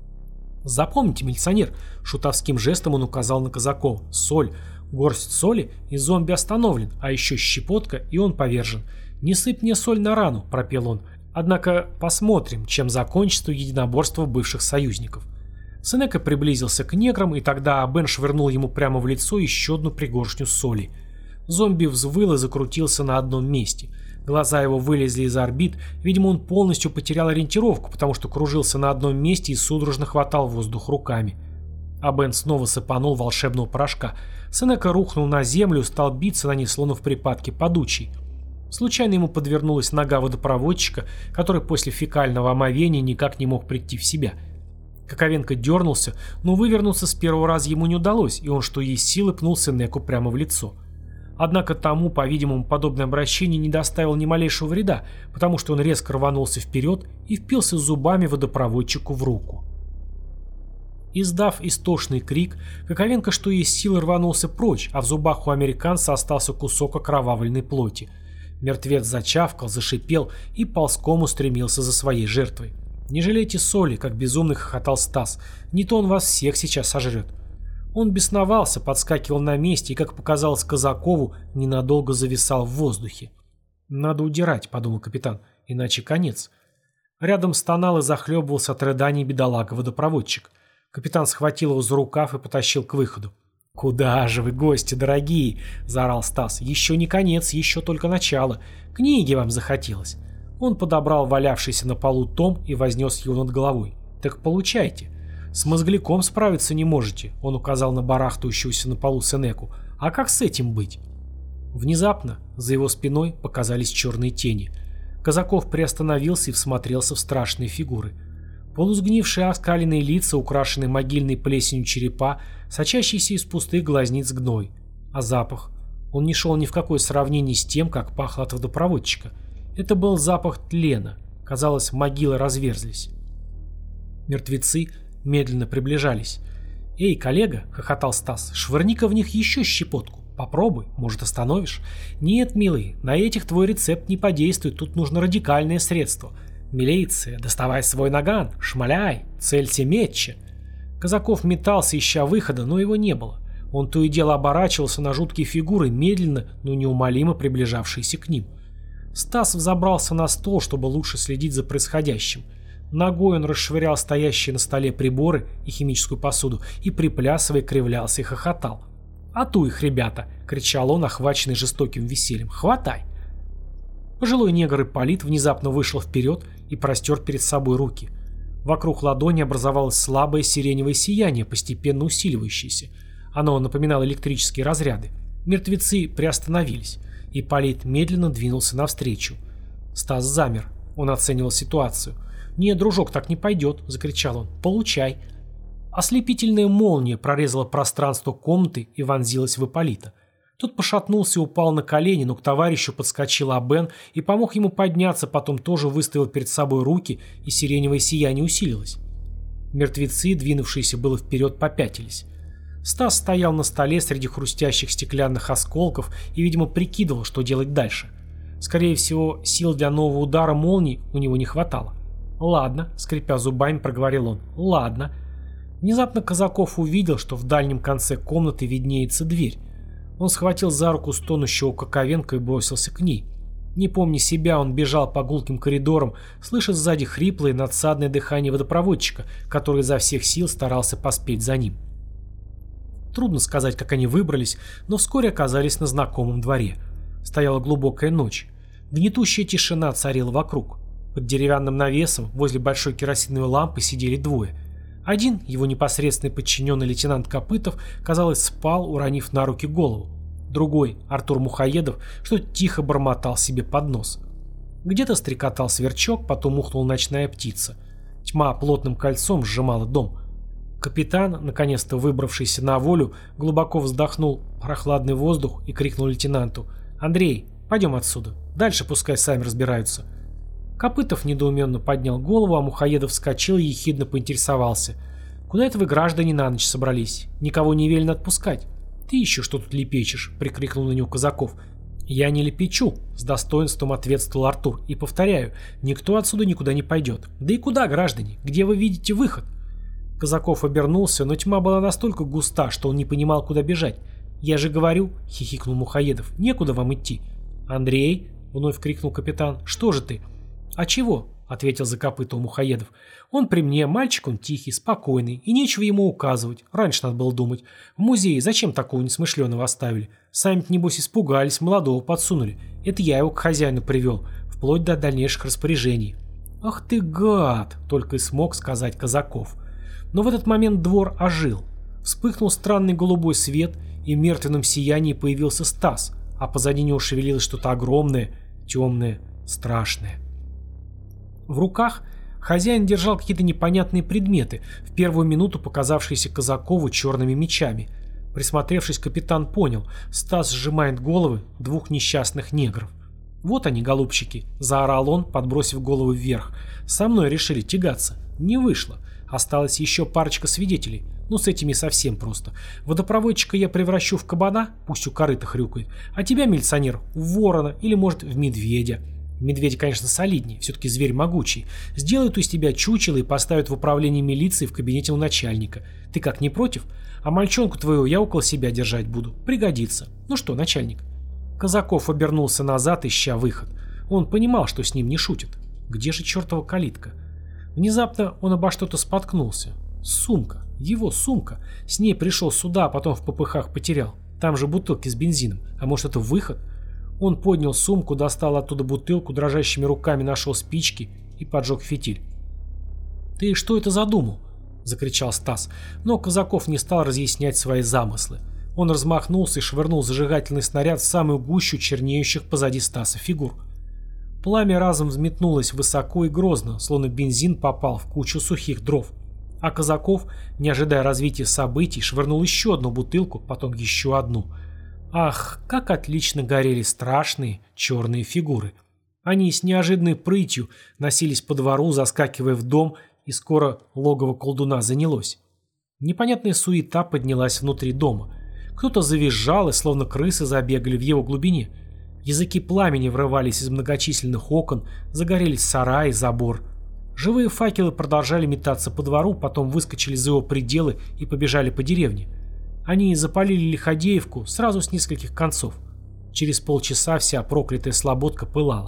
Запомните, милиционер, шутовским жестом он указал на Казакова. Соль, горсть соли, и зомби остановлен, а еще щепотка, и он повержен. Не сыпь мне соль на рану, пропел он. Однако посмотрим, чем закончится единоборство бывших союзников. Сенека приблизился к неграм, и тогда Абен швырнул ему прямо в лицо еще одну пригоршню соли. Зомби взвыл и закрутился на одном месте. Глаза его вылезли из орбит, видимо, он полностью потерял ориентировку, потому что кружился на одном месте и судорожно хватал воздух руками. Абен снова сыпанул волшебного порошка. Сенека рухнул на землю и стал биться на ней, словно в припадке падучей. Случайно ему подвернулась нога водопроводчика, который после фекального омовения никак не мог прийти в себя. Коковенко дернулся, но вывернуться с первого раза ему не удалось, и он что есть силы пнул Сенеку прямо в лицо. Однако тому, по-видимому, подобное обращение не доставило ни малейшего вреда, потому что он резко рванулся вперед и впился зубами водопроводчику в руку. Издав истошный крик, Коковенко что есть силы рванулся прочь, а в зубах у американца остался кусок окровавленной плоти. Мертвец зачавкал, зашипел и ползком устремился за своей жертвой. «Не жалейте соли», как безумный хохотал Стас, «не то он вас всех сейчас сожрет». Он бесновался, подскакивал на месте и, как показалось Казакову, ненадолго зависал в воздухе. «Надо удирать», — подумал капитан, — «иначе конец». Рядом стонал и захлебывался от рыданий бедолага-водопроводчик. Капитан схватил его за рукав и потащил к выходу. «Куда же вы, гости дорогие?» — заорал Стас. «Еще не конец, еще только начало. Книги вам захотелось». Он подобрал валявшийся на полу том и вознес его над головой. «Так получайте. С мозгляком справиться не можете», — он указал на барахтающуюся на полу Сенеку. «А как с этим быть?» Внезапно за его спиной показались черные тени. Казаков приостановился и всмотрелся в страшные фигуры. Полусгнившие оскаленные лица, украшенные могильной плесенью черепа, сочащийся из пустых глазниц гной. А запах? Он не шел ни в какое сравнение с тем, как пахло от водопроводчика. Это был запах тлена. Казалось, могилы разверзлись. Мертвецы медленно приближались. «Эй, коллега!» — хохотал Стас. «Швырни-ка в них еще щепотку. Попробуй, может, остановишь?» «Нет, милый, на этих твой рецепт не подействует. Тут нужно радикальное средство. Милиция, доставай свой наган, шмаляй, целься метче». Казаков метался, ища выхода, но его не было. Он то и дело оборачивался на жуткие фигуры, медленно, но неумолимо приближавшиеся к ним. Стас взобрался на стол, чтобы лучше следить за происходящим. Ногой он расшвырял стоящие на столе приборы и химическую посуду и, приплясывая, кривлялся и хохотал. «А ту их, ребята!» — кричал он, охваченный жестоким весельем. «Хватай!» Пожилой негр Ипполит внезапно вышел вперед и простер перед собой руки. Вокруг ладони образовалось слабое сиреневое сияние, постепенно усиливающееся. Оно напоминало электрические разряды. Мертвецы приостановились. Ипполит медленно двинулся навстречу. Стас замер. Он оценивал ситуацию. «Нет, дружок, так не пойдет», — закричал он. «Получай». Ослепительная молния прорезала пространство комнаты и вонзилась в Ипполита. Тот пошатнулся и упал на колени, но к товарищу подскочил Абен и помог ему подняться, потом тоже выставил перед собой руки, и сиреневое сияние усилилось. Мертвецы, двинувшиеся было вперед, попятились. Стас стоял на столе среди хрустящих стеклянных осколков и, видимо, прикидывал, что делать дальше. Скорее всего, сил для нового удара молнии у него не хватало. «Ладно», — скрипя зубами, проговорил он, — «ладно». Внезапно Казаков увидел, что в дальнем конце комнаты виднеется дверь. Он схватил за руку стонущего Коковенко и бросился к ней. Не помня себя, он бежал по гулким коридорам, слыша сзади хриплое надсадное дыхание водопроводчика, который изо всех сил старался поспеть за ним. Трудно сказать, как они выбрались, но вскоре оказались на знакомом дворе. Стояла глубокая ночь. Гнетущая тишина царила вокруг. Под деревянным навесом возле большой керосиновой лампы сидели двое. Один, его непосредственный подчиненный лейтенант Копытов, казалось, спал, уронив на руки голову. Другой, Артур Мухоедов, что-то тихо бормотал себе под нос. Где-то стрекотал сверчок, потом ухнула ночная птица. Тьма плотным кольцом сжимала дом. Капитан, наконец-то выбравшийся на волю, глубоко вздохнул прохладный воздух и крикнул лейтенанту: «Андрей, пойдем отсюда. Дальше пускай сами разбираются». Копытов недоуменно поднял голову, а Мухоедов вскочил и ехидно поинтересовался: «Куда это вы, граждане, на ночь собрались? Никого не велено отпускать». «Ты еще что тут лепечешь?» — прикрикнул на него Казаков. «Я не лепечу», — с достоинством ответствовал Артур. «И повторяю, никто отсюда никуда не пойдет. Да и куда, граждане? Где вы видите выход?» Казаков обернулся, но тьма была настолько густа, что он не понимал, куда бежать. «Я же говорю», — хихикнул Мухоедов, — «некуда вам идти». «Андрей», — вновь крикнул капитан, — «что же ты?» «А чего?» — ответил за копытом Мухоедов. «Он при мне, мальчик он тихий, спокойный, и нечего ему указывать. Раньше надо было думать. В музее зачем такого несмышленого оставили? Сами-то, небось, испугались, молодого подсунули. Это я его к хозяину привел, вплоть до дальнейших распоряжений». «Ах ты гад!» — только и смог сказать Казаков. Но в этот момент двор ожил. Вспыхнул странный голубой свет, и в мертвенном сиянии появился Стас, а позади него шевелилось что-то огромное, темное, страшное. В руках хозяин держал какие-то непонятные предметы, в первую минуту показавшиеся Казакову черными мечами. Присмотревшись, капитан понял: Стас сжимает головы двух несчастных негров. «Вот они, голубчики!» — заорал он, подбросив голову вверх. «Со мной решили тягаться. Не вышло. Осталась еще парочка свидетелей. Ну, с этими совсем просто. Водопроводчика я превращу в кабана, пусть у корыта хрюкает, а тебя, милиционер, в ворона или, может, в медведя. Медведь, конечно, солиднее, все-таки зверь могучий. Сделают из тебя чучело и поставят в управление милиции в кабинете у начальника. Ты как, не против? А мальчонку твоего я около себя держать буду. Пригодится. Ну что, начальник?» Казаков обернулся назад, ища выход. Он понимал, что с ним не шутят. Где же чертова калитка? Внезапно он обо что-то споткнулся. Сумка. Его сумка. С ней пришел сюда, а потом в попыхах потерял. Там же бутылки с бензином. А может, это выход? Он поднял сумку, достал оттуда бутылку, дрожащими руками нашел спички и поджег фитиль. «Ты что это задумал?» — закричал Стас. Но Казаков не стал разъяснять свои замыслы. Он размахнулся и швырнул зажигательный снаряд в самую гущу чернеющих позади Стаса фигур. Пламя разом взметнулось высоко и грозно, словно бензин попал в кучу сухих дров. А Казаков, не ожидая развития событий, швырнул еще одну бутылку, потом еще одну. Ах, как отлично горели страшные черные фигуры. Они с неожиданной прытью носились по двору, заскакивая в дом, и скоро логово колдуна занялось. Непонятная суета поднялась внутри дома. Кто-то завизжал, и словно крысы забегали в его глубине. Языки пламени врывались из многочисленных окон, загорелись сараи, забор. Живые факелы продолжали метаться по двору, потом выскочили за его пределы и побежали по деревне. Они запалили Лиходеевку сразу с нескольких концов. Через полчаса вся проклятая слободка пылала.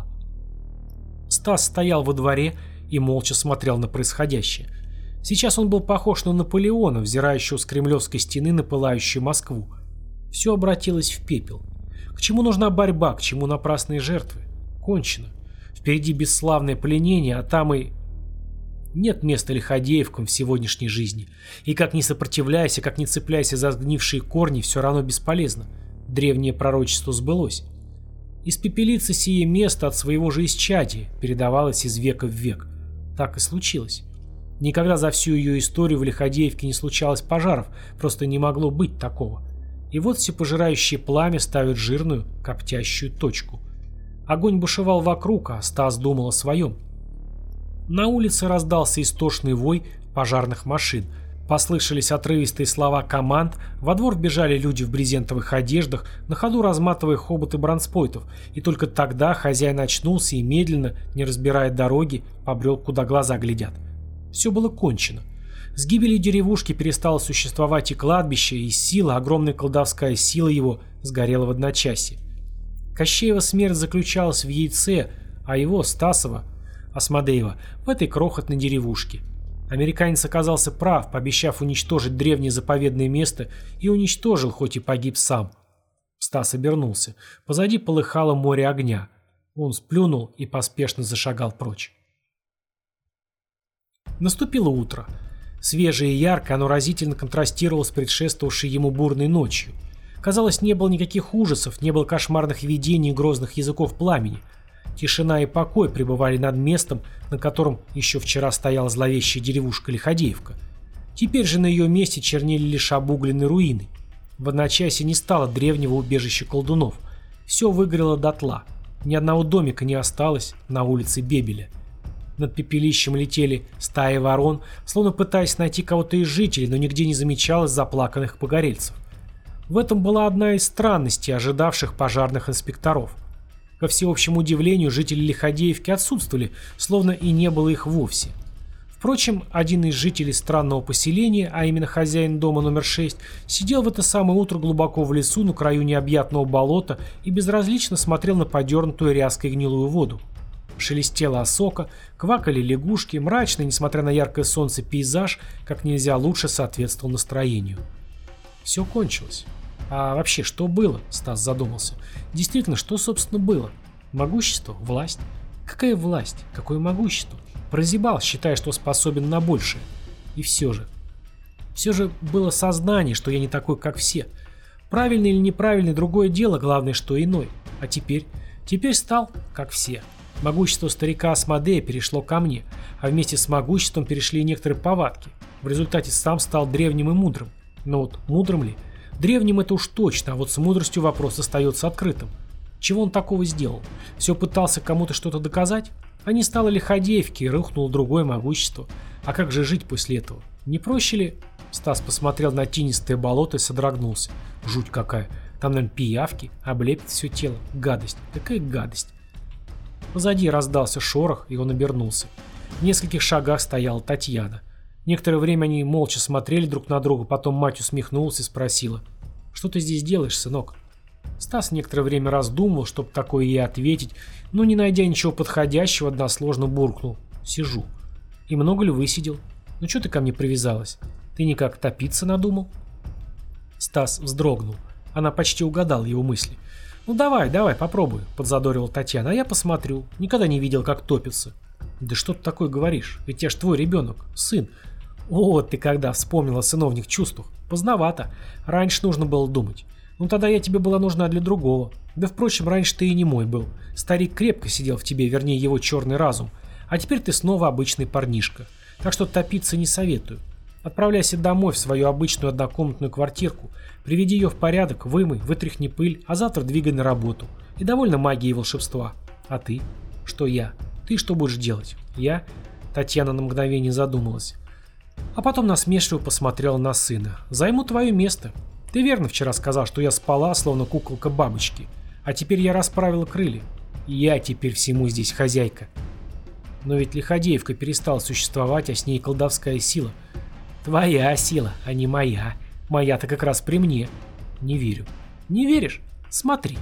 Стас стоял во дворе и молча смотрел на происходящее. Сейчас он был похож на Наполеона, взирающего с кремлевской стены на пылающую Москву. Все обратилось в пепел. К чему нужна борьба, к чему напрасные жертвы? Кончено. Впереди бесславное пленение, а там и... Нет места лиходеевкам в сегодняшней жизни. И как ни сопротивляйся, как ни цепляйся за сгнившие корни, все равно бесполезно. Древнее пророчество сбылось. Испепелится сие место от своего же исчадия, передавалось из века в век. Так и случилось. Никогда за всю ее историю в Лиходеевке не случалось пожаров, просто не могло быть такого. И вот всепожирающее пламя ставит жирную, коптящую точку. Огонь бушевал вокруг, а Стас думал о своем. На улице раздался истошный вой пожарных машин. Послышались отрывистые слова команд, во двор вбежали люди в брезентовых одеждах, на ходу разматывая хоботы бронспойтов, и только тогда хозяин очнулся и медленно, не разбирая дороги, побрел, куда глаза глядят. Все было кончено. С гибелью деревушки перестало существовать и кладбище, и сила, огромная колдовская сила его, сгорела в одночасье. Кощеева смерть заключалась в яйце, а его, Стасова, Асмодеева, в этой крохотной деревушке. Американец оказался прав, пообещав уничтожить древнее заповедное место, и уничтожил, хоть и погиб сам. Стас обернулся. Позади полыхало море огня. Он сплюнул и поспешно зашагал прочь. Наступило утро. Свежее и яркое, оно разительно контрастировало с предшествовавшей ему бурной ночью. Казалось, не было никаких ужасов, не было кошмарных видений и грозных языков пламени. Тишина и покой пребывали над местом, на котором еще вчера стояла зловещая деревушка Лиходеевка. Теперь же на ее месте чернели лишь обугленные руины. В одночасье не стало древнего убежища колдунов. Все выгорело дотла. Ни одного домика не осталось на улице Бебеля. Над пепелищем летели стаи ворон, словно пытаясь найти кого-то из жителей, но нигде не замечалось заплаканных погорельцев. В этом была одна из странностей, ожидавших пожарных инспекторов. Ко всеобщему удивлению, жители Лиходеевки отсутствовали, словно и не было их вовсе. Впрочем, один из жителей странного поселения, а именно хозяин дома номер шесть, сидел в это самое утро глубоко в лесу на краю необъятного болота и безразлично смотрел на подернутую ряской гнилую воду. Шелестела осока, квакали лягушки, мрачный, несмотря на яркое солнце, пейзаж как нельзя лучше соответствовал настроению. Все кончилось. А вообще, что было? Стас задумался. Действительно, что, собственно, было? Могущество? Власть? Какая власть? Какое могущество? Прозябал, считая, что способен на большее. И все же. Все же было сознание, что я не такой, как все. Правильный или неправильный, другое дело, главное, что иной. А теперь? Теперь стал, как все. Могущество старика Асмодея перешло ко мне, а вместе с могуществом перешли и некоторые повадки. В результате сам стал древним и мудрым. Но вот мудрым ли? Древним это уж точно, а вот с мудростью вопрос остается открытым. Чего он такого сделал? Все пытался кому-то что-то доказать? А не стало Лиходеевки и рухнуло другое могущество. А как же жить после этого? Не проще ли? Стас посмотрел на тинистое болото и содрогнулся. Жуть какая. Там, наверное, пиявки, облепит все тело. Гадость. Какая гадость. Позади раздался шорох, и он обернулся. В нескольких шагах стояла Татьяна. Некоторое время они молча смотрели друг на друга, потом мать усмехнулась и спросила: «Что ты здесь делаешь, сынок?» Стас некоторое время раздумывал, чтобы такое ей ответить, но, не найдя ничего подходящего, односложно буркнул: «Сижу». «И много ли высидел? Ну что ты ко мне привязалась? Ты никак топиться надумал?» Стас вздрогнул. Она почти угадала его мысли. «Ну давай, давай, попробуй», — подзадорила Татьяна, — «а я посмотрю. Никогда не видел, как топится». «Да что ты такое говоришь? Ведь я ж твой ребенок, сын». «О, ты когда вспомнила о сыновних чувствах. Поздновато. Раньше нужно было думать. Ну тогда я тебе была нужна для другого. Да впрочем, раньше ты и не мой был. Старик крепко сидел в тебе, вернее его черный разум. А теперь ты снова обычный парнишка. Так что топиться не советую. Отправляйся домой в свою обычную однокомнатную квартирку. Приведи ее в порядок, вымой, вытряхни пыль, а завтра двигай на работу. И довольно магии и волшебства. А ты? Что я? Ты что будешь делать? Я?» Татьяна на мгновение задумалась. А потом насмешливо посмотрела на сына. «Займу твое место. Ты верно вчера сказал, что я спала, словно куколка бабочки. А теперь я расправила крылья. Я теперь всему здесь хозяйка». Но ведь Лиходеевка перестала существовать, а с ней колдовская сила. «Твоя сила, а не моя. Моя-то как раз при мне». «Не верю». «Не веришь? Смотри».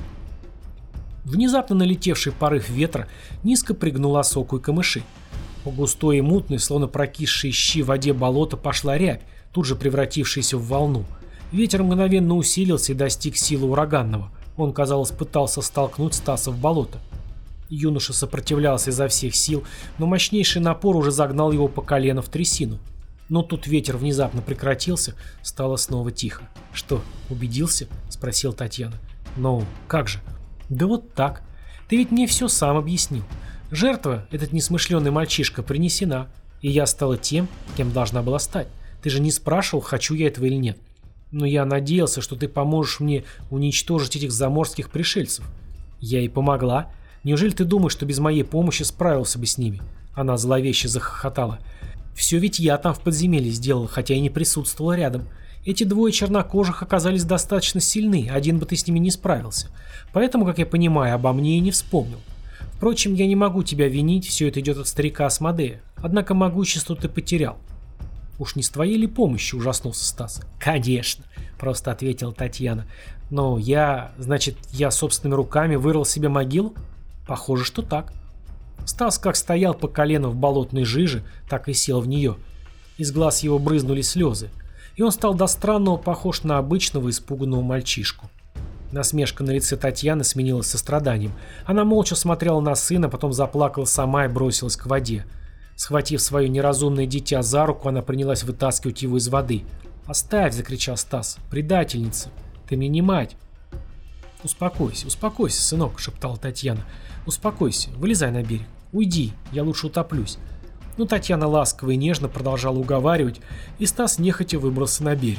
Внезапно налетевший порыв ветра низко пригнул осоку и камыши. По густой и мутной, словно прокисшей щи в воде болота пошла рябь, тут же превратившаяся в волну. Ветер мгновенно усилился и достиг силы ураганного. Он, казалось, пытался столкнуть Стаса в болото. Юноша сопротивлялся изо всех сил, но мощнейший напор уже загнал его по колено в трясину. Но тут ветер внезапно прекратился, стало снова тихо. «Что, убедился?» – спросила Татьяна. «Ну, как же?» «Да вот так. Ты ведь мне все сам объяснил. Жертва, этот несмышленый мальчишка, принесена, и я стала тем, кем должна была стать. Ты же не спрашивал, хочу я этого или нет. Но я надеялся, что ты поможешь мне уничтожить этих заморских пришельцев. Я и помогла. Неужели ты думаешь, что без моей помощи справился бы с ними?» Она зловеще захохотала. «Все ведь я там в подземелье сделал, хотя и не присутствовала рядом. Эти двое чернокожих оказались достаточно сильны, один бы ты с ними не справился. Поэтому, как я понимаю, обо мне и не вспомнил. Впрочем, я не могу тебя винить, все это идет от старика Асмодея. Однако могущество ты потерял». «Уж не с твоей ли помощью?» – ужаснулся Стас. «Конечно», – просто ответила Татьяна. «Но я... Значит, я собственными руками вырыл себе могилу?» «Похоже, что так». Стас как стоял по колено в болотной жиже, так и сел в нее. Из глаз его брызнули слезы, и он стал до странного похож на обычного испуганного мальчишку. Насмешка на лице Татьяны сменилась состраданием. Она молча смотрела на сына, потом заплакала сама и бросилась к воде. Схватив свое неразумное дитя за руку, она принялась вытаскивать его из воды. «Оставь!» – закричал Стас. «Предательница! Ты мне не мать!» «Успокойся, успокойся, сынок!» – шептала Татьяна. «Успокойся, вылезай на берег. Уйди, я лучше утоплюсь». Но Татьяна ласково и нежно продолжала уговаривать, и Стас нехотя выбрался на берег.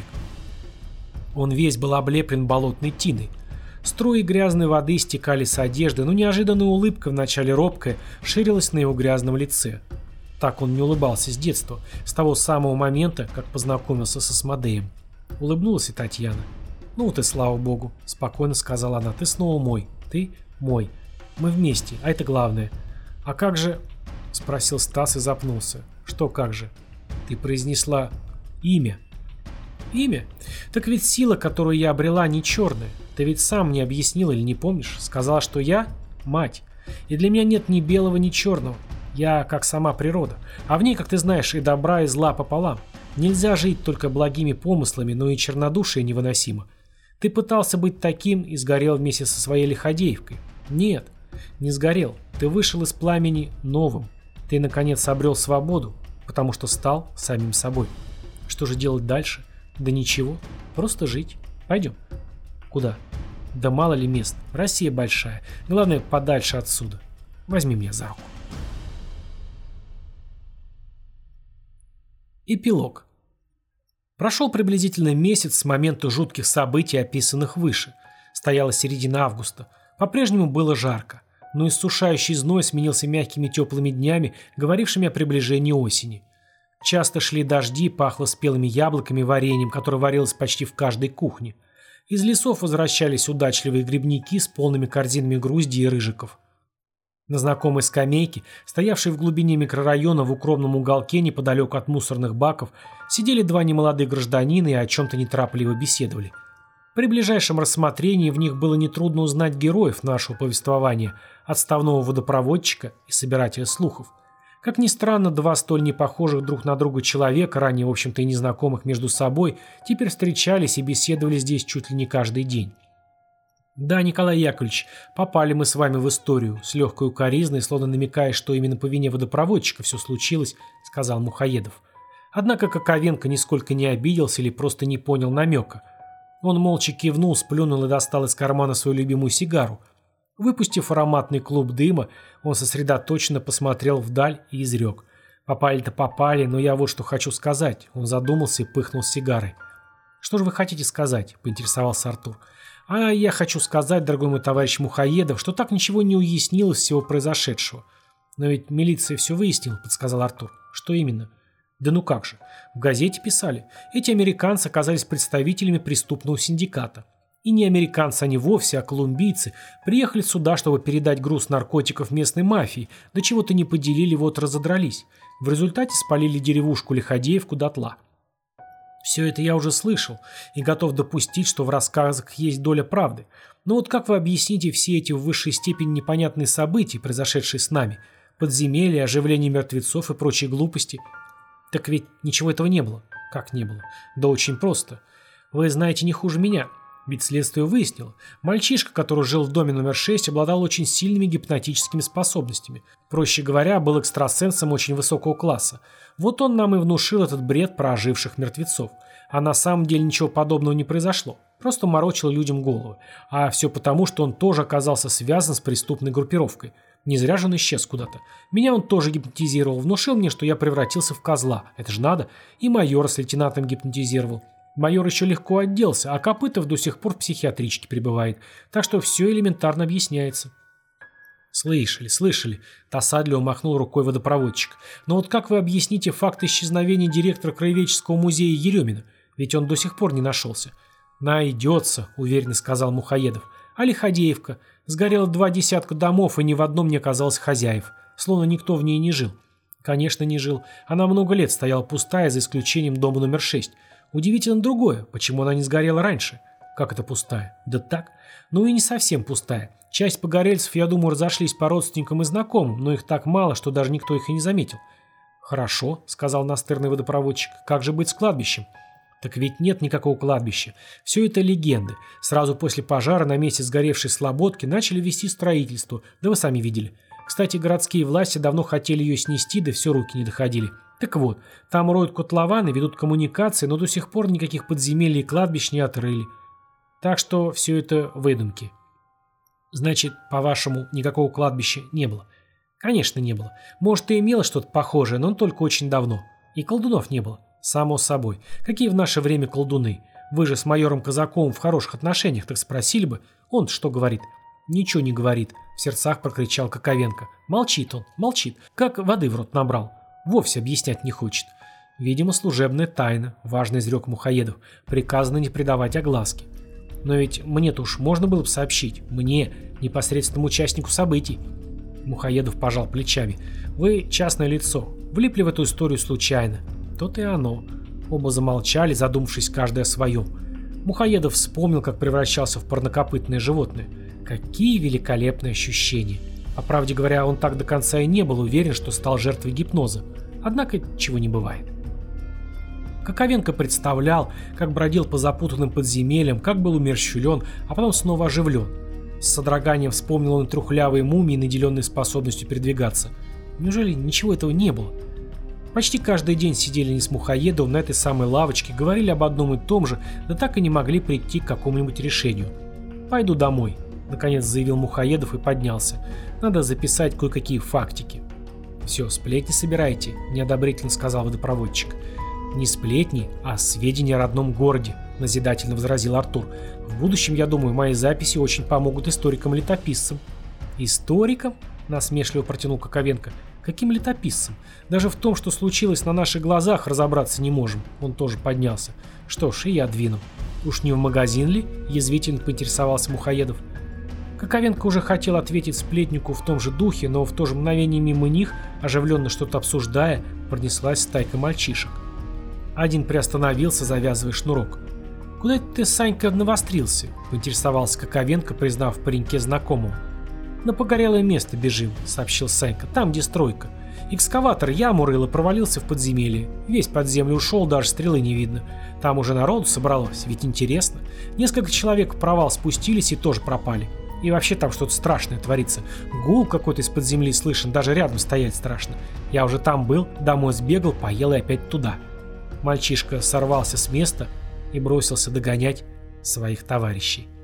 Он весь был облеплен болотной тиной. Струи грязной воды стекали с одежды, но неожиданная улыбка, вначале робкая, ширилась на его грязном лице. Так он не улыбался с детства, с того самого момента, как познакомился с Асмодеем. Улыбнулась и Татьяна. «Ну ты, слава богу», — спокойно сказала она, — «ты снова мой, ты мой. Мы вместе, а это главное». «А как же...» — спросил Стас и запнулся. «Что как же?» «Ты произнесла имя». «Имя? Так ведь сила, которую я обрела, не черная. Ты ведь сам мне объяснил или не помнишь? Сказала, что я — мать. И для меня нет ни белого, ни черного. Я как сама природа. А в ней, как ты знаешь, и добра, и зла пополам. Нельзя жить только благими помыслами, но и чернодушие невыносимо. Ты пытался быть таким и сгорел вместе со своей лиходеевкой. Нет, не сгорел. Ты вышел из пламени новым. Ты, наконец, обрел свободу, потому что стал самим собой. Что же делать дальше? Да ничего, просто жить. Пойдем». «Куда?» «Да мало ли мест. Россия большая. Главное, подальше отсюда. Возьми меня за руку». Эпилог. Прошел приблизительно месяц с момента жутких событий, описанных выше. Стояла середина августа. По-прежнему было жарко, но иссушающий зной сменился мягкими теплыми днями, говорившими о приближении осени. Часто шли дожди, пахло спелыми яблоками и вареньем, которое варилось почти в каждой кухне. Из лесов возвращались удачливые грибники с полными корзинами грузди и рыжиков. На знакомой скамейке, стоявшей в глубине микрорайона в укромном уголке неподалеку от мусорных баков, сидели два немолодых гражданина и о чем-то неторопливо беседовали. При ближайшем рассмотрении в них было нетрудно узнать героев нашего повествования, отставного водопроводчика и собирателя слухов. Как ни странно, два столь непохожих друг на друга человека, ранее, в общем-то, и незнакомых между собой, теперь встречались и беседовали здесь чуть ли не каждый день. «Да, Николай Яковлевич, попали мы с вами в историю», — с легкой укоризной, словно намекая, что именно по вине водопроводчика все случилось, — сказал Мухоедов. Однако Коковенко нисколько не обиделся или просто не понял намека. Он молча кивнул, сплюнул и достал из кармана свою любимую сигару. Выпустив ароматный клуб дыма, он сосредоточенно посмотрел вдаль и изрек. «Попали-то попали, но я вот что хочу сказать». Он задумался и пыхнул сигарой. «Что же вы хотите сказать?» — поинтересовался Артур. «А я хочу сказать, дорогой мой товарищ Мухоедов, что так ничего не уяснилось всего произошедшего». «Но ведь милиция все выяснила», — подсказал Артур. «Что именно?» «Да ну как же. В газете писали. Эти американцы оказались представителями преступного синдиката. И не американцы они вовсе, а колумбийцы приехали сюда, чтобы передать груз наркотиков местной мафии, до чего-то не поделили, вот разодрались. В результате спалили деревушку Лиходеевку дотла». Все это я уже слышал и готов допустить, что в рассказах есть доля правды. Но вот как вы объясните все эти в высшей степени непонятные события, произошедшие с нами? Подземелья, оживление мертвецов и прочие глупости? Так ведь ничего этого не было. Как не было? Да очень просто. Вы знаете не хуже меня. Ведь следствие выяснило, мальчишка, который жил в доме номер шесть, обладал очень сильными гипнотическими способностями. Проще говоря, был экстрасенсом очень высокого класса. Вот он нам и внушил этот бред про оживших мертвецов. А на самом деле ничего подобного не произошло. Просто морочил людям головы. А все потому, что он тоже оказался связан с преступной группировкой. Не зря же он исчез куда-то. Меня он тоже гипнотизировал, внушил мне, что я превратился в козла. Это же надо. И майора с лейтенантом гипнотизировал. Майор еще легко отделался, а Копытов до сих пор в психиатричке пребывает. Так что все элементарно объясняется. Слышали, слышали. Досадливо махнул рукой водопроводчик. Но вот как вы объясните факт исчезновения директора краеведческого музея Еремина? Ведь он до сих пор не нашелся. Найдется, уверенно сказал Мухоедов. А Лиходеевка? Сгорело два десятка домов, и ни в одном не оказалось хозяев. Словно никто в ней не жил. Конечно, не жил. Она много лет стояла пустая, за исключением дома номер шесть. Удивительно другое, почему она не сгорела раньше. Как это пустая? Да так. Ну и не совсем пустая. Часть погорельцев, я думаю, разошлись по родственникам и знакомым, но их так мало, что даже никто их и не заметил. Хорошо, сказал настырный водопроводчик. Как же быть с кладбищем? Так ведь нет никакого кладбища. Все это легенды. Сразу после пожара на месте сгоревшей слободки начали вести строительство, да вы сами видели. Кстати, городские власти давно хотели ее снести, да все руки не доходили. Так вот, там роют котлованы, ведут коммуникации, но до сих пор никаких подземелий и кладбищ не отрыли. Так что все это выдумки. Значит, по-вашему, никакого кладбища не было? Конечно, не было. Может, и имело что-то похожее, но только очень давно. И колдунов не было. Само собой. Какие в наше время колдуны? Вы же с майором Казаковым в хороших отношениях, так спросили бы. Он что говорит? Ничего не говорит, в сердцах прокричал Коковенко. Молчит он, молчит, как воды в рот набрал. Вовсе объяснять не хочет. Видимо, служебная тайна, важно изрек Мухоедов. Приказано не придавать огласки. Но ведь мне-то уж можно было бы сообщить. Мне, непосредственному участнику событий. Мухоедов пожал плечами. Вы частное лицо. Влипли в эту историю случайно. То-то и оно. Оба замолчали, задумавшись каждый о своем. Мухоедов вспомнил, как превращался в парнокопытное животное. Какие великолепные ощущения. По правде говоря, он так до конца и не был уверен, что стал жертвой гипноза. Однако, чего не бывает. Коковенко представлял, как бродил по запутанным подземельям, как был умерщвлен, а потом снова оживлен. С содроганием вспомнил он трухлявые мумии, наделенные способностью передвигаться. Неужели ничего этого не было? Почти каждый день сидели они с Мухоедовым на этой самой лавочке, говорили об одном и том же, да так и не могли прийти к какому-нибудь решению. «Пойду домой», — наконец заявил Мухоедов и поднялся. «Надо записать кое-какие фактики». «Все, сплетни собирайте», — неодобрительно сказал водопроводчик. «Не сплетни, а сведения о родном городе», — назидательно возразил Артур. «В будущем, я думаю, мои записи очень помогут историкам-летописцам». «Историкам?» — насмешливо протянул Коковенко. «Каким летописцам? Даже в том, что случилось на наших глазах, разобраться не можем». Он тоже поднялся. «Что ж, и я двину». «Уж не в магазин ли?» — язвительно поинтересовался Мухоедов. Коковенко уже хотел ответить сплетнику в том же духе, но в то же мгновение мимо них, оживленно что-то обсуждая, пронеслась стайка мальчишек. Один приостановился, завязывая шнурок. «Куда это ты, Санька, навострился?» — поинтересовался Коковенко, признав в пареньке знакомого. «На погорелое место бежим», — сообщил Санька, — «там, где стройка. Экскаватор яму рыл и провалился в подземелье. Весь под землю ушел, даже стрелы не видно. Там уже народу собралось, ведь интересно. Несколько человек в провал спустились и тоже пропали. И вообще там что-то страшное творится. Гул какой-то из-под земли слышен, даже рядом стоять страшно. Я уже там был, домой сбегал, поел и опять туда». Мальчишка сорвался с места и бросился догонять своих товарищей.